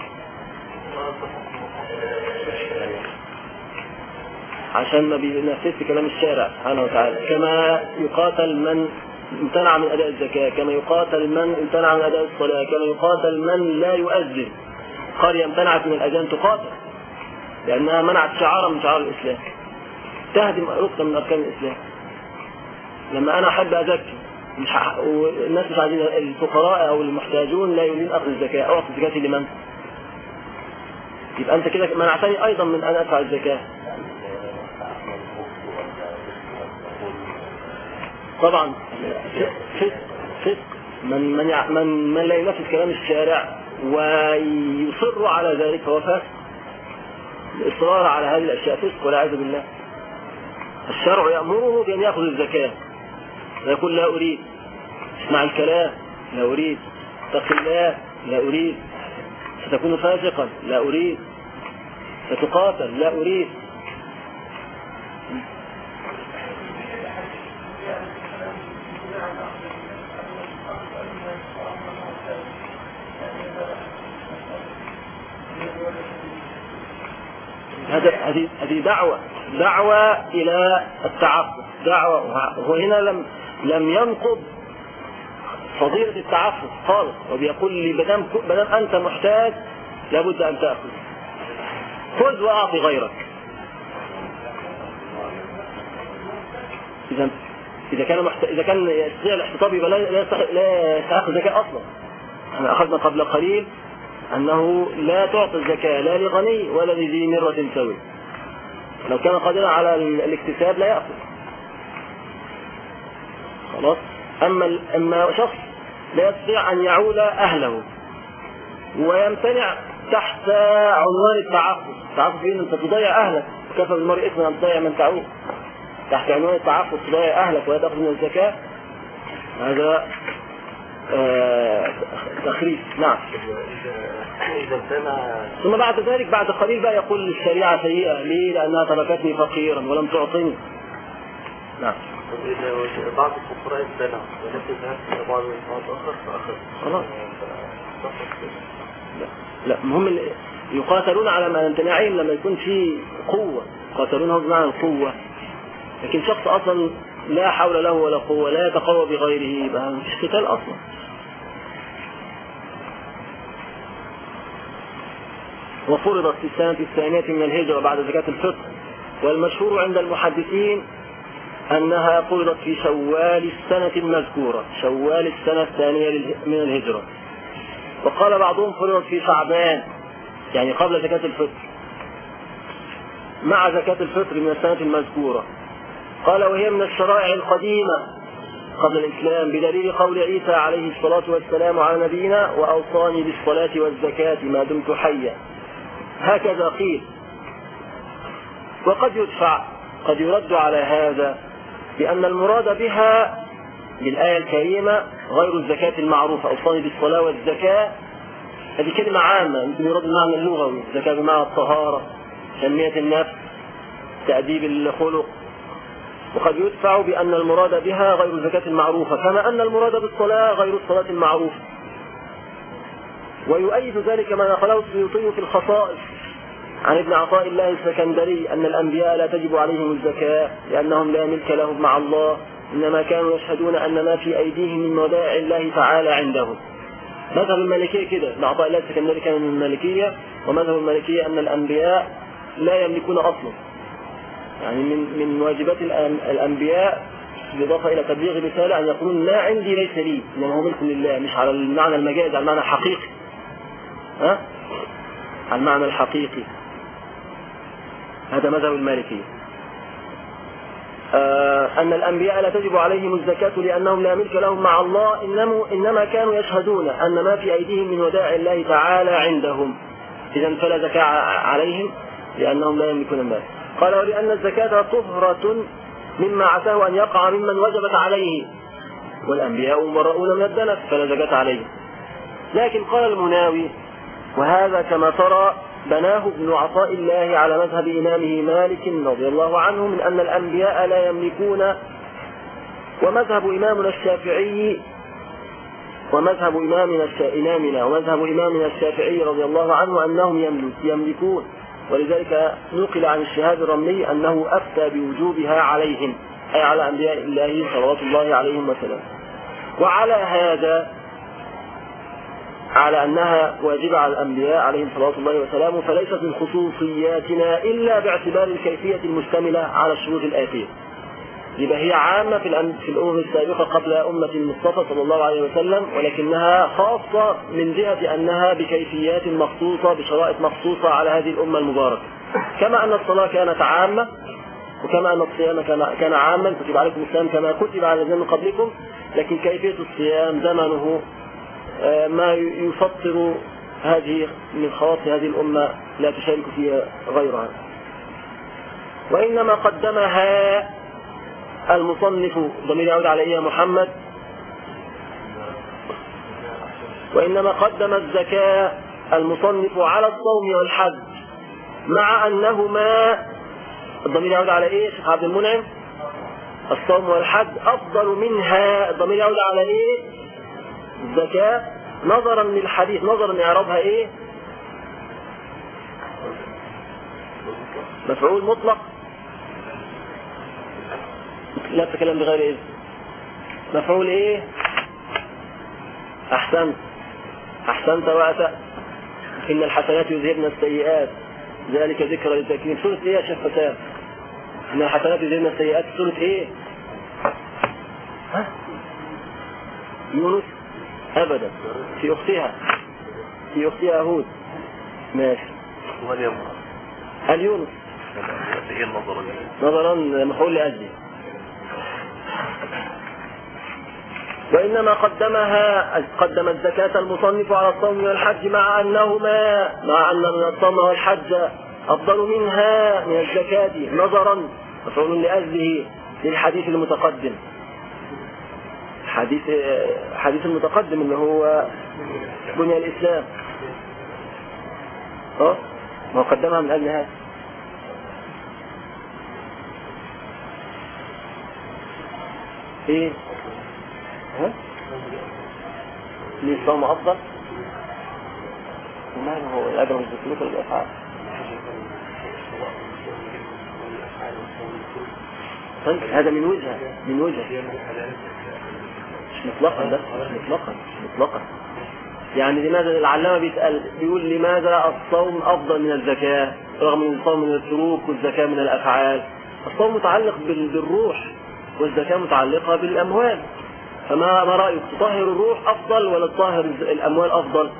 عشان ما بينفذش كلام الشارع سبحانه وتعالى. كما يقاتل من امتنع من أداء الزكاة، كما يقاتل من امتنع من أداء الصلاة، كما يقاتل من لا يؤذن. قرية امتنعت من الأذان تقاتل لأنها منعت شعارا من شعار الإسلام، تهدم ركن من أركان الإسلام. لما أنا أحب أزكي مش ح... والناس مش عايزين، الفقراء أو المحتاجون لا يريدون أخذ الزكاة أو أخذ الزكاة لمن؟ يبقى أنت كده منعتني أيضا من أن أدفع الزكاة. طبعا فسق فسق من من من من لا ينفذ كلام الشارع ويصر على ذلك فهو فاسق. الإصرار على هذه الأشياء فسق والعياذ بالله. الشرع يأمره بأن يأخذ الزكاة ويقول لا أريد، اسمع الكلام لا أريد، اتق الله لا أريد، ستكون فاسقا لا أريد، ستقاتل لا أريد. هذه هذه دعوة دعوة إلى التعفف، دعوة. وهنا لم لم ينقض فضيلة التعفف خالص، وبيقول لي بدم بدم أنت محتاج لابد أن تأخذ، خذ وأعطي غيرك. إذا إذا كان محت... إذا كان يستطيع الاحتطاب يبقى لا لا يستحق لا يستحق الزكاة أصلا. احنا أخذنا قبل قليل أنه لا تعطي الزكاة لا لغني ولا لذي مرة سوي. لو كان قادرا على الاكتساب لا يأخذ. خلاص. أما أما شخص لا يستطيع أن يعول أهله ويمتنع تحت عنوان التعفف، التعفف إن أنت تضيع أهلك، وكفى بالمرء إثما أن تضيع من تعول. تحت عنوان التعفف تضيع أهلك ولا تأخذ من الزكاة، هذا آه تخريف. نعم. ثم بعد ذلك بعد قليل بقى يقول الشريعة سيئة ليه؟ لأنها تركتني فقيرا ولم تعطني. نعم. بعض الفقراء ابتلع ولكن ذهبت بعض الفقراء آخر فأخذ. خلاص. لا لا مهم يقاتلون على ما امتناعهم لما يكون في قوة، يقاتلونه بمعنى القوة. لكن شخص أصلا لا حول له ولا قوة لا يتقوى بغيره يبقى مفيش قتال أصلا. وفرضت في السنة الثانية من الهجرة بعد زكاة الفطر، والمشهور عند المحدثين أنها فرضت في شوال السنة المذكورة، شوال السنة الثانية من الهجرة. وقال بعضهم فرضت في شعبان يعني قبل زكاة الفطر مع زكاة الفطر من السنة المذكورة. قال وهي من الشرائع القديمة قبل الإسلام بدليل قول عيسى عليه الصلاة والسلام على نبينا وأوصاني بالصلاة والزكاة ما دمت حيا، هكذا قيل. وقد يدفع قد يرد على هذا بأن المراد بها بالآية الكريمة غير الزكاة المعروفة، أوصاني بالصلاة والزكاة، هذه كلمة عامة يمكن يرد المعنى اللغوي، الزكاة بمعنى الطهارة، تنمية النفس، تأديب الخلق. وقد يدفع بأن المراد بها غير الزكاة المعروفة، كما أن المراد بالصلاة غير الصلاة المعروفة. ويؤيد ذلك ما نقله السيوطي في الخصائص عن ابن عطاء الله السكندري أن الأنبياء لا تجب عليهم الزكاة لأنهم لا ملك لهم مع الله، إنما كانوا يشهدون أن ما في أيديهم من ودائع الله تعالى عندهم. مذهب المالكية كده، ابن عطاء الله السكندري كان من المالكية، ومذهب المالكية أن الأنبياء لا يملكون أصلا، يعني من من واجبات الأنبياء بالإضافة إلى تبليغ الرسالة أن يقولون ما عندي ليس لي، إنما هو ملك لله، مش على المعنى المجازي، على المعنى الحقيقي. ها؟ على المعنى الحقيقي. هذا مذهب المالكية. آه أن الأنبياء لا تجب عليهم الزكاة لأنهم لا ملك لهم مع الله، إنما كانوا يشهدون أن ما في أيديهم من ودائع الله تعالى عندهم، إذن فلا زكاة عليهم لأنهم لا يملكون المال. قال ولأن الزكاة طهرة مما عساه أن يقع ممن وجبت عليه، والأنبياء مبرؤون من الدنس فلا زكاة عليهم. لكن قال المناوي وهذا كما ترى بناه ابن عطاء الله على مذهب إمامه مالك رضي الله عنه من أن الأنبياء لا يملكون، ومذهب إمامنا الشافعي ومذهب إمامنا إمامنا ومذهب إمامنا الشافعي رضي الله عنه أنهم يملكون، ولذلك نقل عن الشهاب الرملي أنه أفتى بوجوبها عليهم، أي على أنبياء الله صلوات الله عليهم وسلم. وعلى هذا على أنها واجبة على الأنبياء عليهم صلوات الله وسلامه، فليست من خصوصياتنا إلا باعتبار الكيفية المشتملة على الشروط الآتية. يبقى هي عامة في الأمم السابقة قبل أمة المصطفى صلى الله عليه وسلم، ولكنها خاصة من جهة أنها بكيفيات مخصوصة بشرائط مخصوصة على هذه الأمة المباركة. كما أن الصلاة كانت عامة، وكما أن الصيام كان عاما كتب عليكم الصيام كما كتب على الذين من قبلكم، لكن كيفية الصيام زمنه ما يفطر هذه من خواص هذه الأمة لا تشارك فيها غيرها. وإنما قدمها المصنف ضمير يعود على إيه محمد، وإنما قدم الزكاة المصنف على الصوم والحج، مع أنهما الضمير يعود على إيه شيخ عبد المنعم، الصوم والحج أفضل منها، الضمير يعود على إيه الزكاة، نظرا للحديث، نظرا لإعرابها إيه مفعول مطلق لا تتكلم بغير إذن، مفعول إيه أحسنت أحسنت وأسأت، إن الحسنات يذهبن السيئات ذلك ذكرى للذاكرين. سورة إيه يا شيخ فتاة؟ إن الحسنات يذهبن السيئات، سورة إيه؟ ها؟ يونس أبدا، في أختها في أختها هود. ماشي. اليونس نظرا مفعول لأجله. وإنما قدمها قدم الزكاة المصنف على الصوم والحج مع أنهما مع أن الصوم والحج أفضل منها من الزكاة نظرا مفعول لأجله للحديث المتقدم. حديث حديث المتقدم اللي هو بني الإسلام. اه ما قدمها من أجل هذا. ايه ها ليه الصوم أفضل؟ وما هو الأجر مش بسلوك الأفعال. طيب هذا من وجهة من وجهة مش مطلقا، ده مش مطلقا مش مطلقا يعني لماذا العلامة بيسأل بيقول لماذا الصوم أفضل من الزكاة رغم ان الصوم من السلوك والزكاة من الأفعال؟ الصوم متعلق بالروح والزكاة متعلقة بالأموال. فما ما رأيك تطهر الروح أفضل ولا تطهر الأموال أفضل؟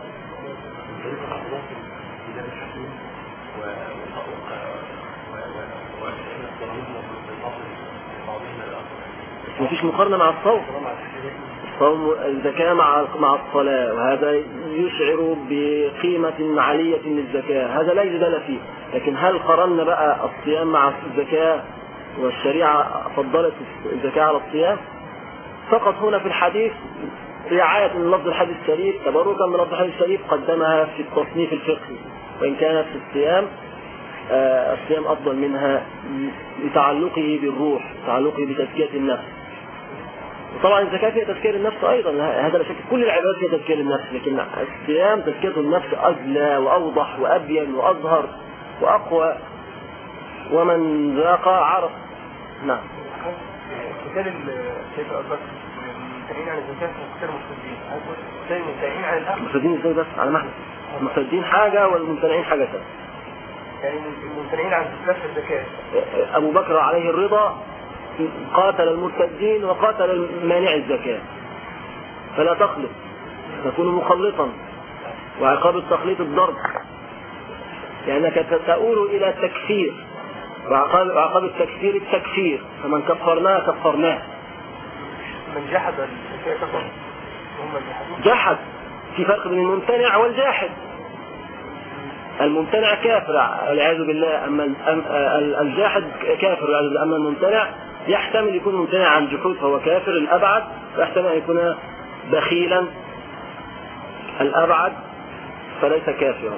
بس مفيش مقارنة مع الصوم. الصوم الزكاة مع مع الصلاة، وهذا يشعر بقيمة عالية للزكاة، هذا لا جدال فيه. لكن هل قارنا بقى الصيام مع الزكاة والشريعة فضلت الزكاة على الصيام؟ فقط هنا في الحديث رعاية من لفظ الحديث الشريف، تبركا من لفظ الحديث الشريف قدمها في التصنيف الفقهي، وإن كانت في الصيام آه الصيام أفضل منها لتعلقه بالروح، تعلقه بتزكية النفس. وطبعا الزكاة فيها تزكية النفس أيضا، هذا لا شك، كل العبادات فيها تزكية النفس، لكن الصيام تزكية النفس أجلى وأوضح وأبين وأظهر وأقوى، ومن ذاق عرف. نعم. مثال الشيخ أبو بكر الممتنعين عن الزكاة وكثير المفسدين، هل الممتنعين عن الأخذ؟ المفسدين ازاي بس على معنى؟ المفسدين حاجة والممتنعين حاجة ثانية. يعني الممتنعين عن دفع الزكاة. أبو بكر عليه الرضا قاتل المرتدين وقاتل مانع الزكاة، فلا تخلط، تكون مخلطا، وعقاب التخليط الضرب، لأنك تؤول إلى التكفير، وعقاب التكفير التكفير، فمن كفرناه كفرناه. من جحد الزكاة كفر. جحد، في فرق بين الممتنع والجاحد. الممتنع كافر والعياذ بالله، أما الجاحد كافر والعياذ بالله. أما الممتنع يحتمل يكون ممتنع عن جحود فهو كافر الأبعد، ويحتمل أن يكون بخيلا الأبعد فليس كافرا.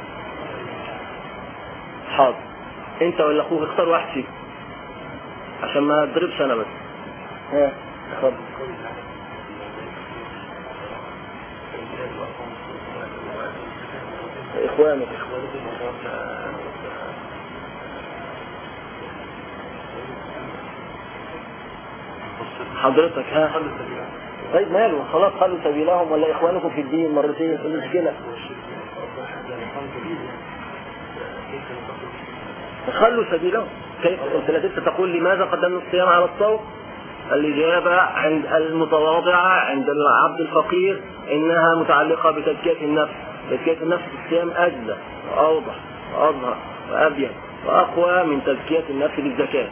حاضر، انت ولا اخوك اختار واحد فيك عشان ما اضربش انا بس. ها اتفضل. اخوانك حضرتك ها. طيب ماله، خلاص خلوا سبيلهم، ولا اخوانكم في الدين مرتين، ايه المشكله؟ خلوا سبيلهم. كيف انت لا تنسى تقول لماذا قدمنا الصيام على الصوم؟ الإجابة عند المتواضعة عند العبد الفقير إنها متعلقة بتزكية النفس. تزكية النفس في الصيام أجلى وأوضح وأظهر وأبين وأقوى من تزكية النفس بالزكاة.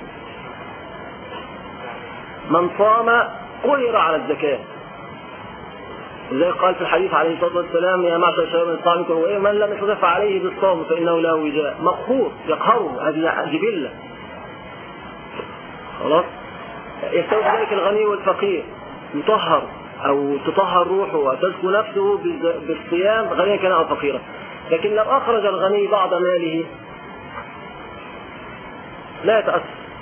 من صام قهر على الزكاة، لذلك قال في الحديث عليه الصلاة والسلام: يا معشر الشباب من صامكم وإيه من لم يستطع فعليه بالصوم فإنه له وجاء. مقهور يقهره، هذه جبلة. خلاص. يستوي ذلك الغني والفقير، يطهر أو تطهر روحه وتزكو نفسه بالصيام غنيا كان أو فقيرا. لكن لو أخرج الغني بعض ماله لا يتأثر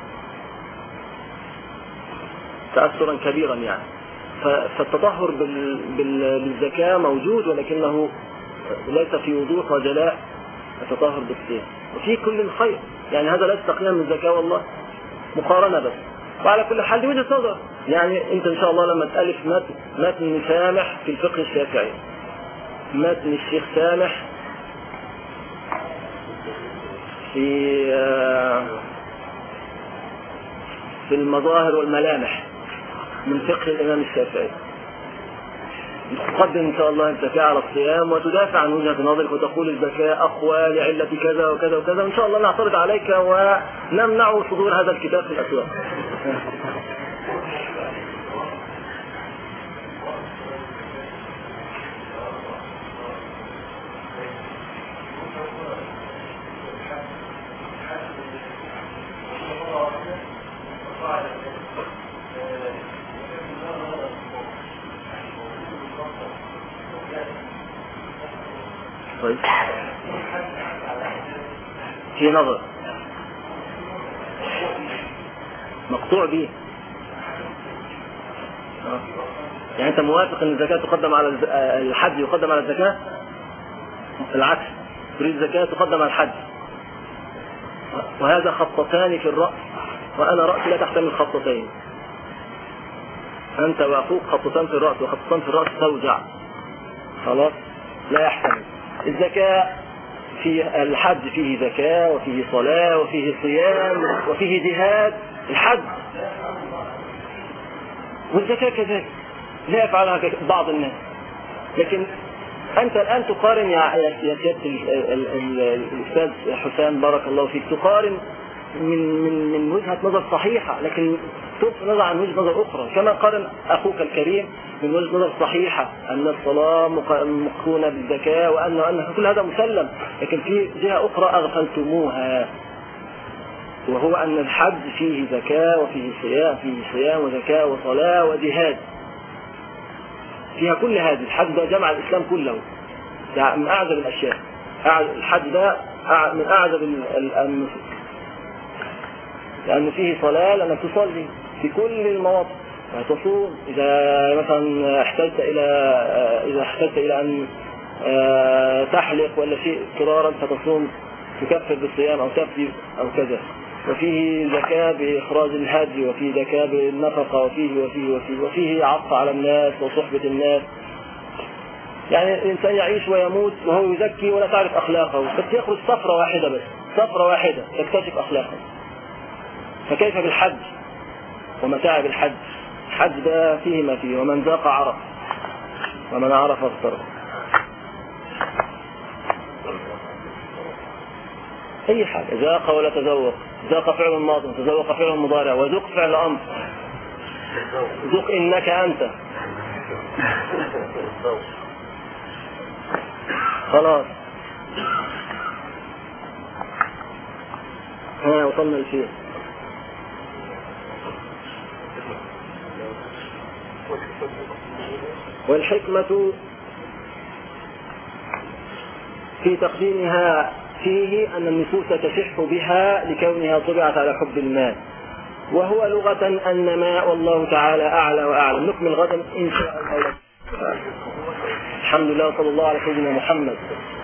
تأثرا كبيرا يعني. فالتطهر بالزكاة موجود، ولكنه ليس في وضوح وجلاء التطهر بالصيام، وفي كل خير يعني. هذا ليس تقليلا من الزكاة والله، مقارنة بس. وعلى كل حال دي وجهة نظر يعني. انت ان شاء الله لما تألف متن متن سامح في الفقه الشافعي، متن الشيخ سامح في في المظاهر والملامح، من فقه الإمام الشافعي. تقدم إن شاء الله الزكاة على الصيام وتدافع عن وجهة نظرك وتقول الزكاة أقوى لعلة كذا وكذا وكذا، وإن شاء الله نعترض عليك ونمنع صدور هذا الكتاب في الأسواق. طيب في نظر مقطوع به، يعني انت موافق ان الزكاة تقدم على الحج يقدم على الزكاة؟ العكس، تريد الزكاة تقدم على الحج، وهذا خطتان في الرأس وأنا رأسي لا تحتمل خطتين. أنت وأخوك خطتان في الرأس وخطتان في الرأس توجع، خلاص لا يحتمل. الزكاة في الحج فيه زكاة وفيه صلاة وفيه صيام وفيه جهاد، الحج والزكاة كذلك لا يفعلها بعض الناس. لكن أنت الآن تقارن يا سيادة الأستاذ حسام بارك الله فيك، تقارن من من من وجهة نظر صحيحة، لكن تبص نظر عن وجهة نظر أخرى. كما قارن أخوك الكريم من وجهة نظر صحيحة أن الصلاة مقرونة بالزكاة وأن أن كل هذا مسلم، لكن في جهة أخرى أغفلتموها، وهو أن الحج فيه زكاة وفيه صيام، فيه صيام وزكاة وصلاة وجهاد، فيها كل هذه. الحج ده جمع الإسلام كله، يعني من أعجب الأشياء. الحج ده من أعجب النصوص، لأنه فيه صلاة لأنك تصلي في كل المواطن، تصوم إذا مثلا احتجت إلى إذا احتجت إلى أن تحلق ولا شيء اضطرارا فتصوم تكفر بالصيام أو تفدي أو كذا. وفيه زكاة بإخراج الهدي، وفيه زكاة بالنفقة، وفيه وفيه وفيه وفيه عطف على الناس وصحبة الناس. يعني الإنسان يعيش ويموت وهو يزكي ولا تعرف أخلاقه، بس يخرج صفرة واحدة، بس صفرة واحدة تكتشف أخلاقه. فكيف بالحج ومتاعب الحج؟ الحج ده فيه ما فيه، ومن ذاق عرف ومن عرف اغترف. أي حاجة، ذاق ولا تذوق، ذاق فعل ماضي، تذوق فعل مضارع، وذوق فعل أمر. ذوق إنك أنت. خلاص ها وصلنا لشيء. والحكمة في تقديمها فيه أن النفوس تشح بها لكونها طبعت على حب المال، وهو لغة النماء، والله تعالى أعلى وأعلم. نكمل غدا إن شاء الله. الحمد لله وصلى الله على سيدنا محمد.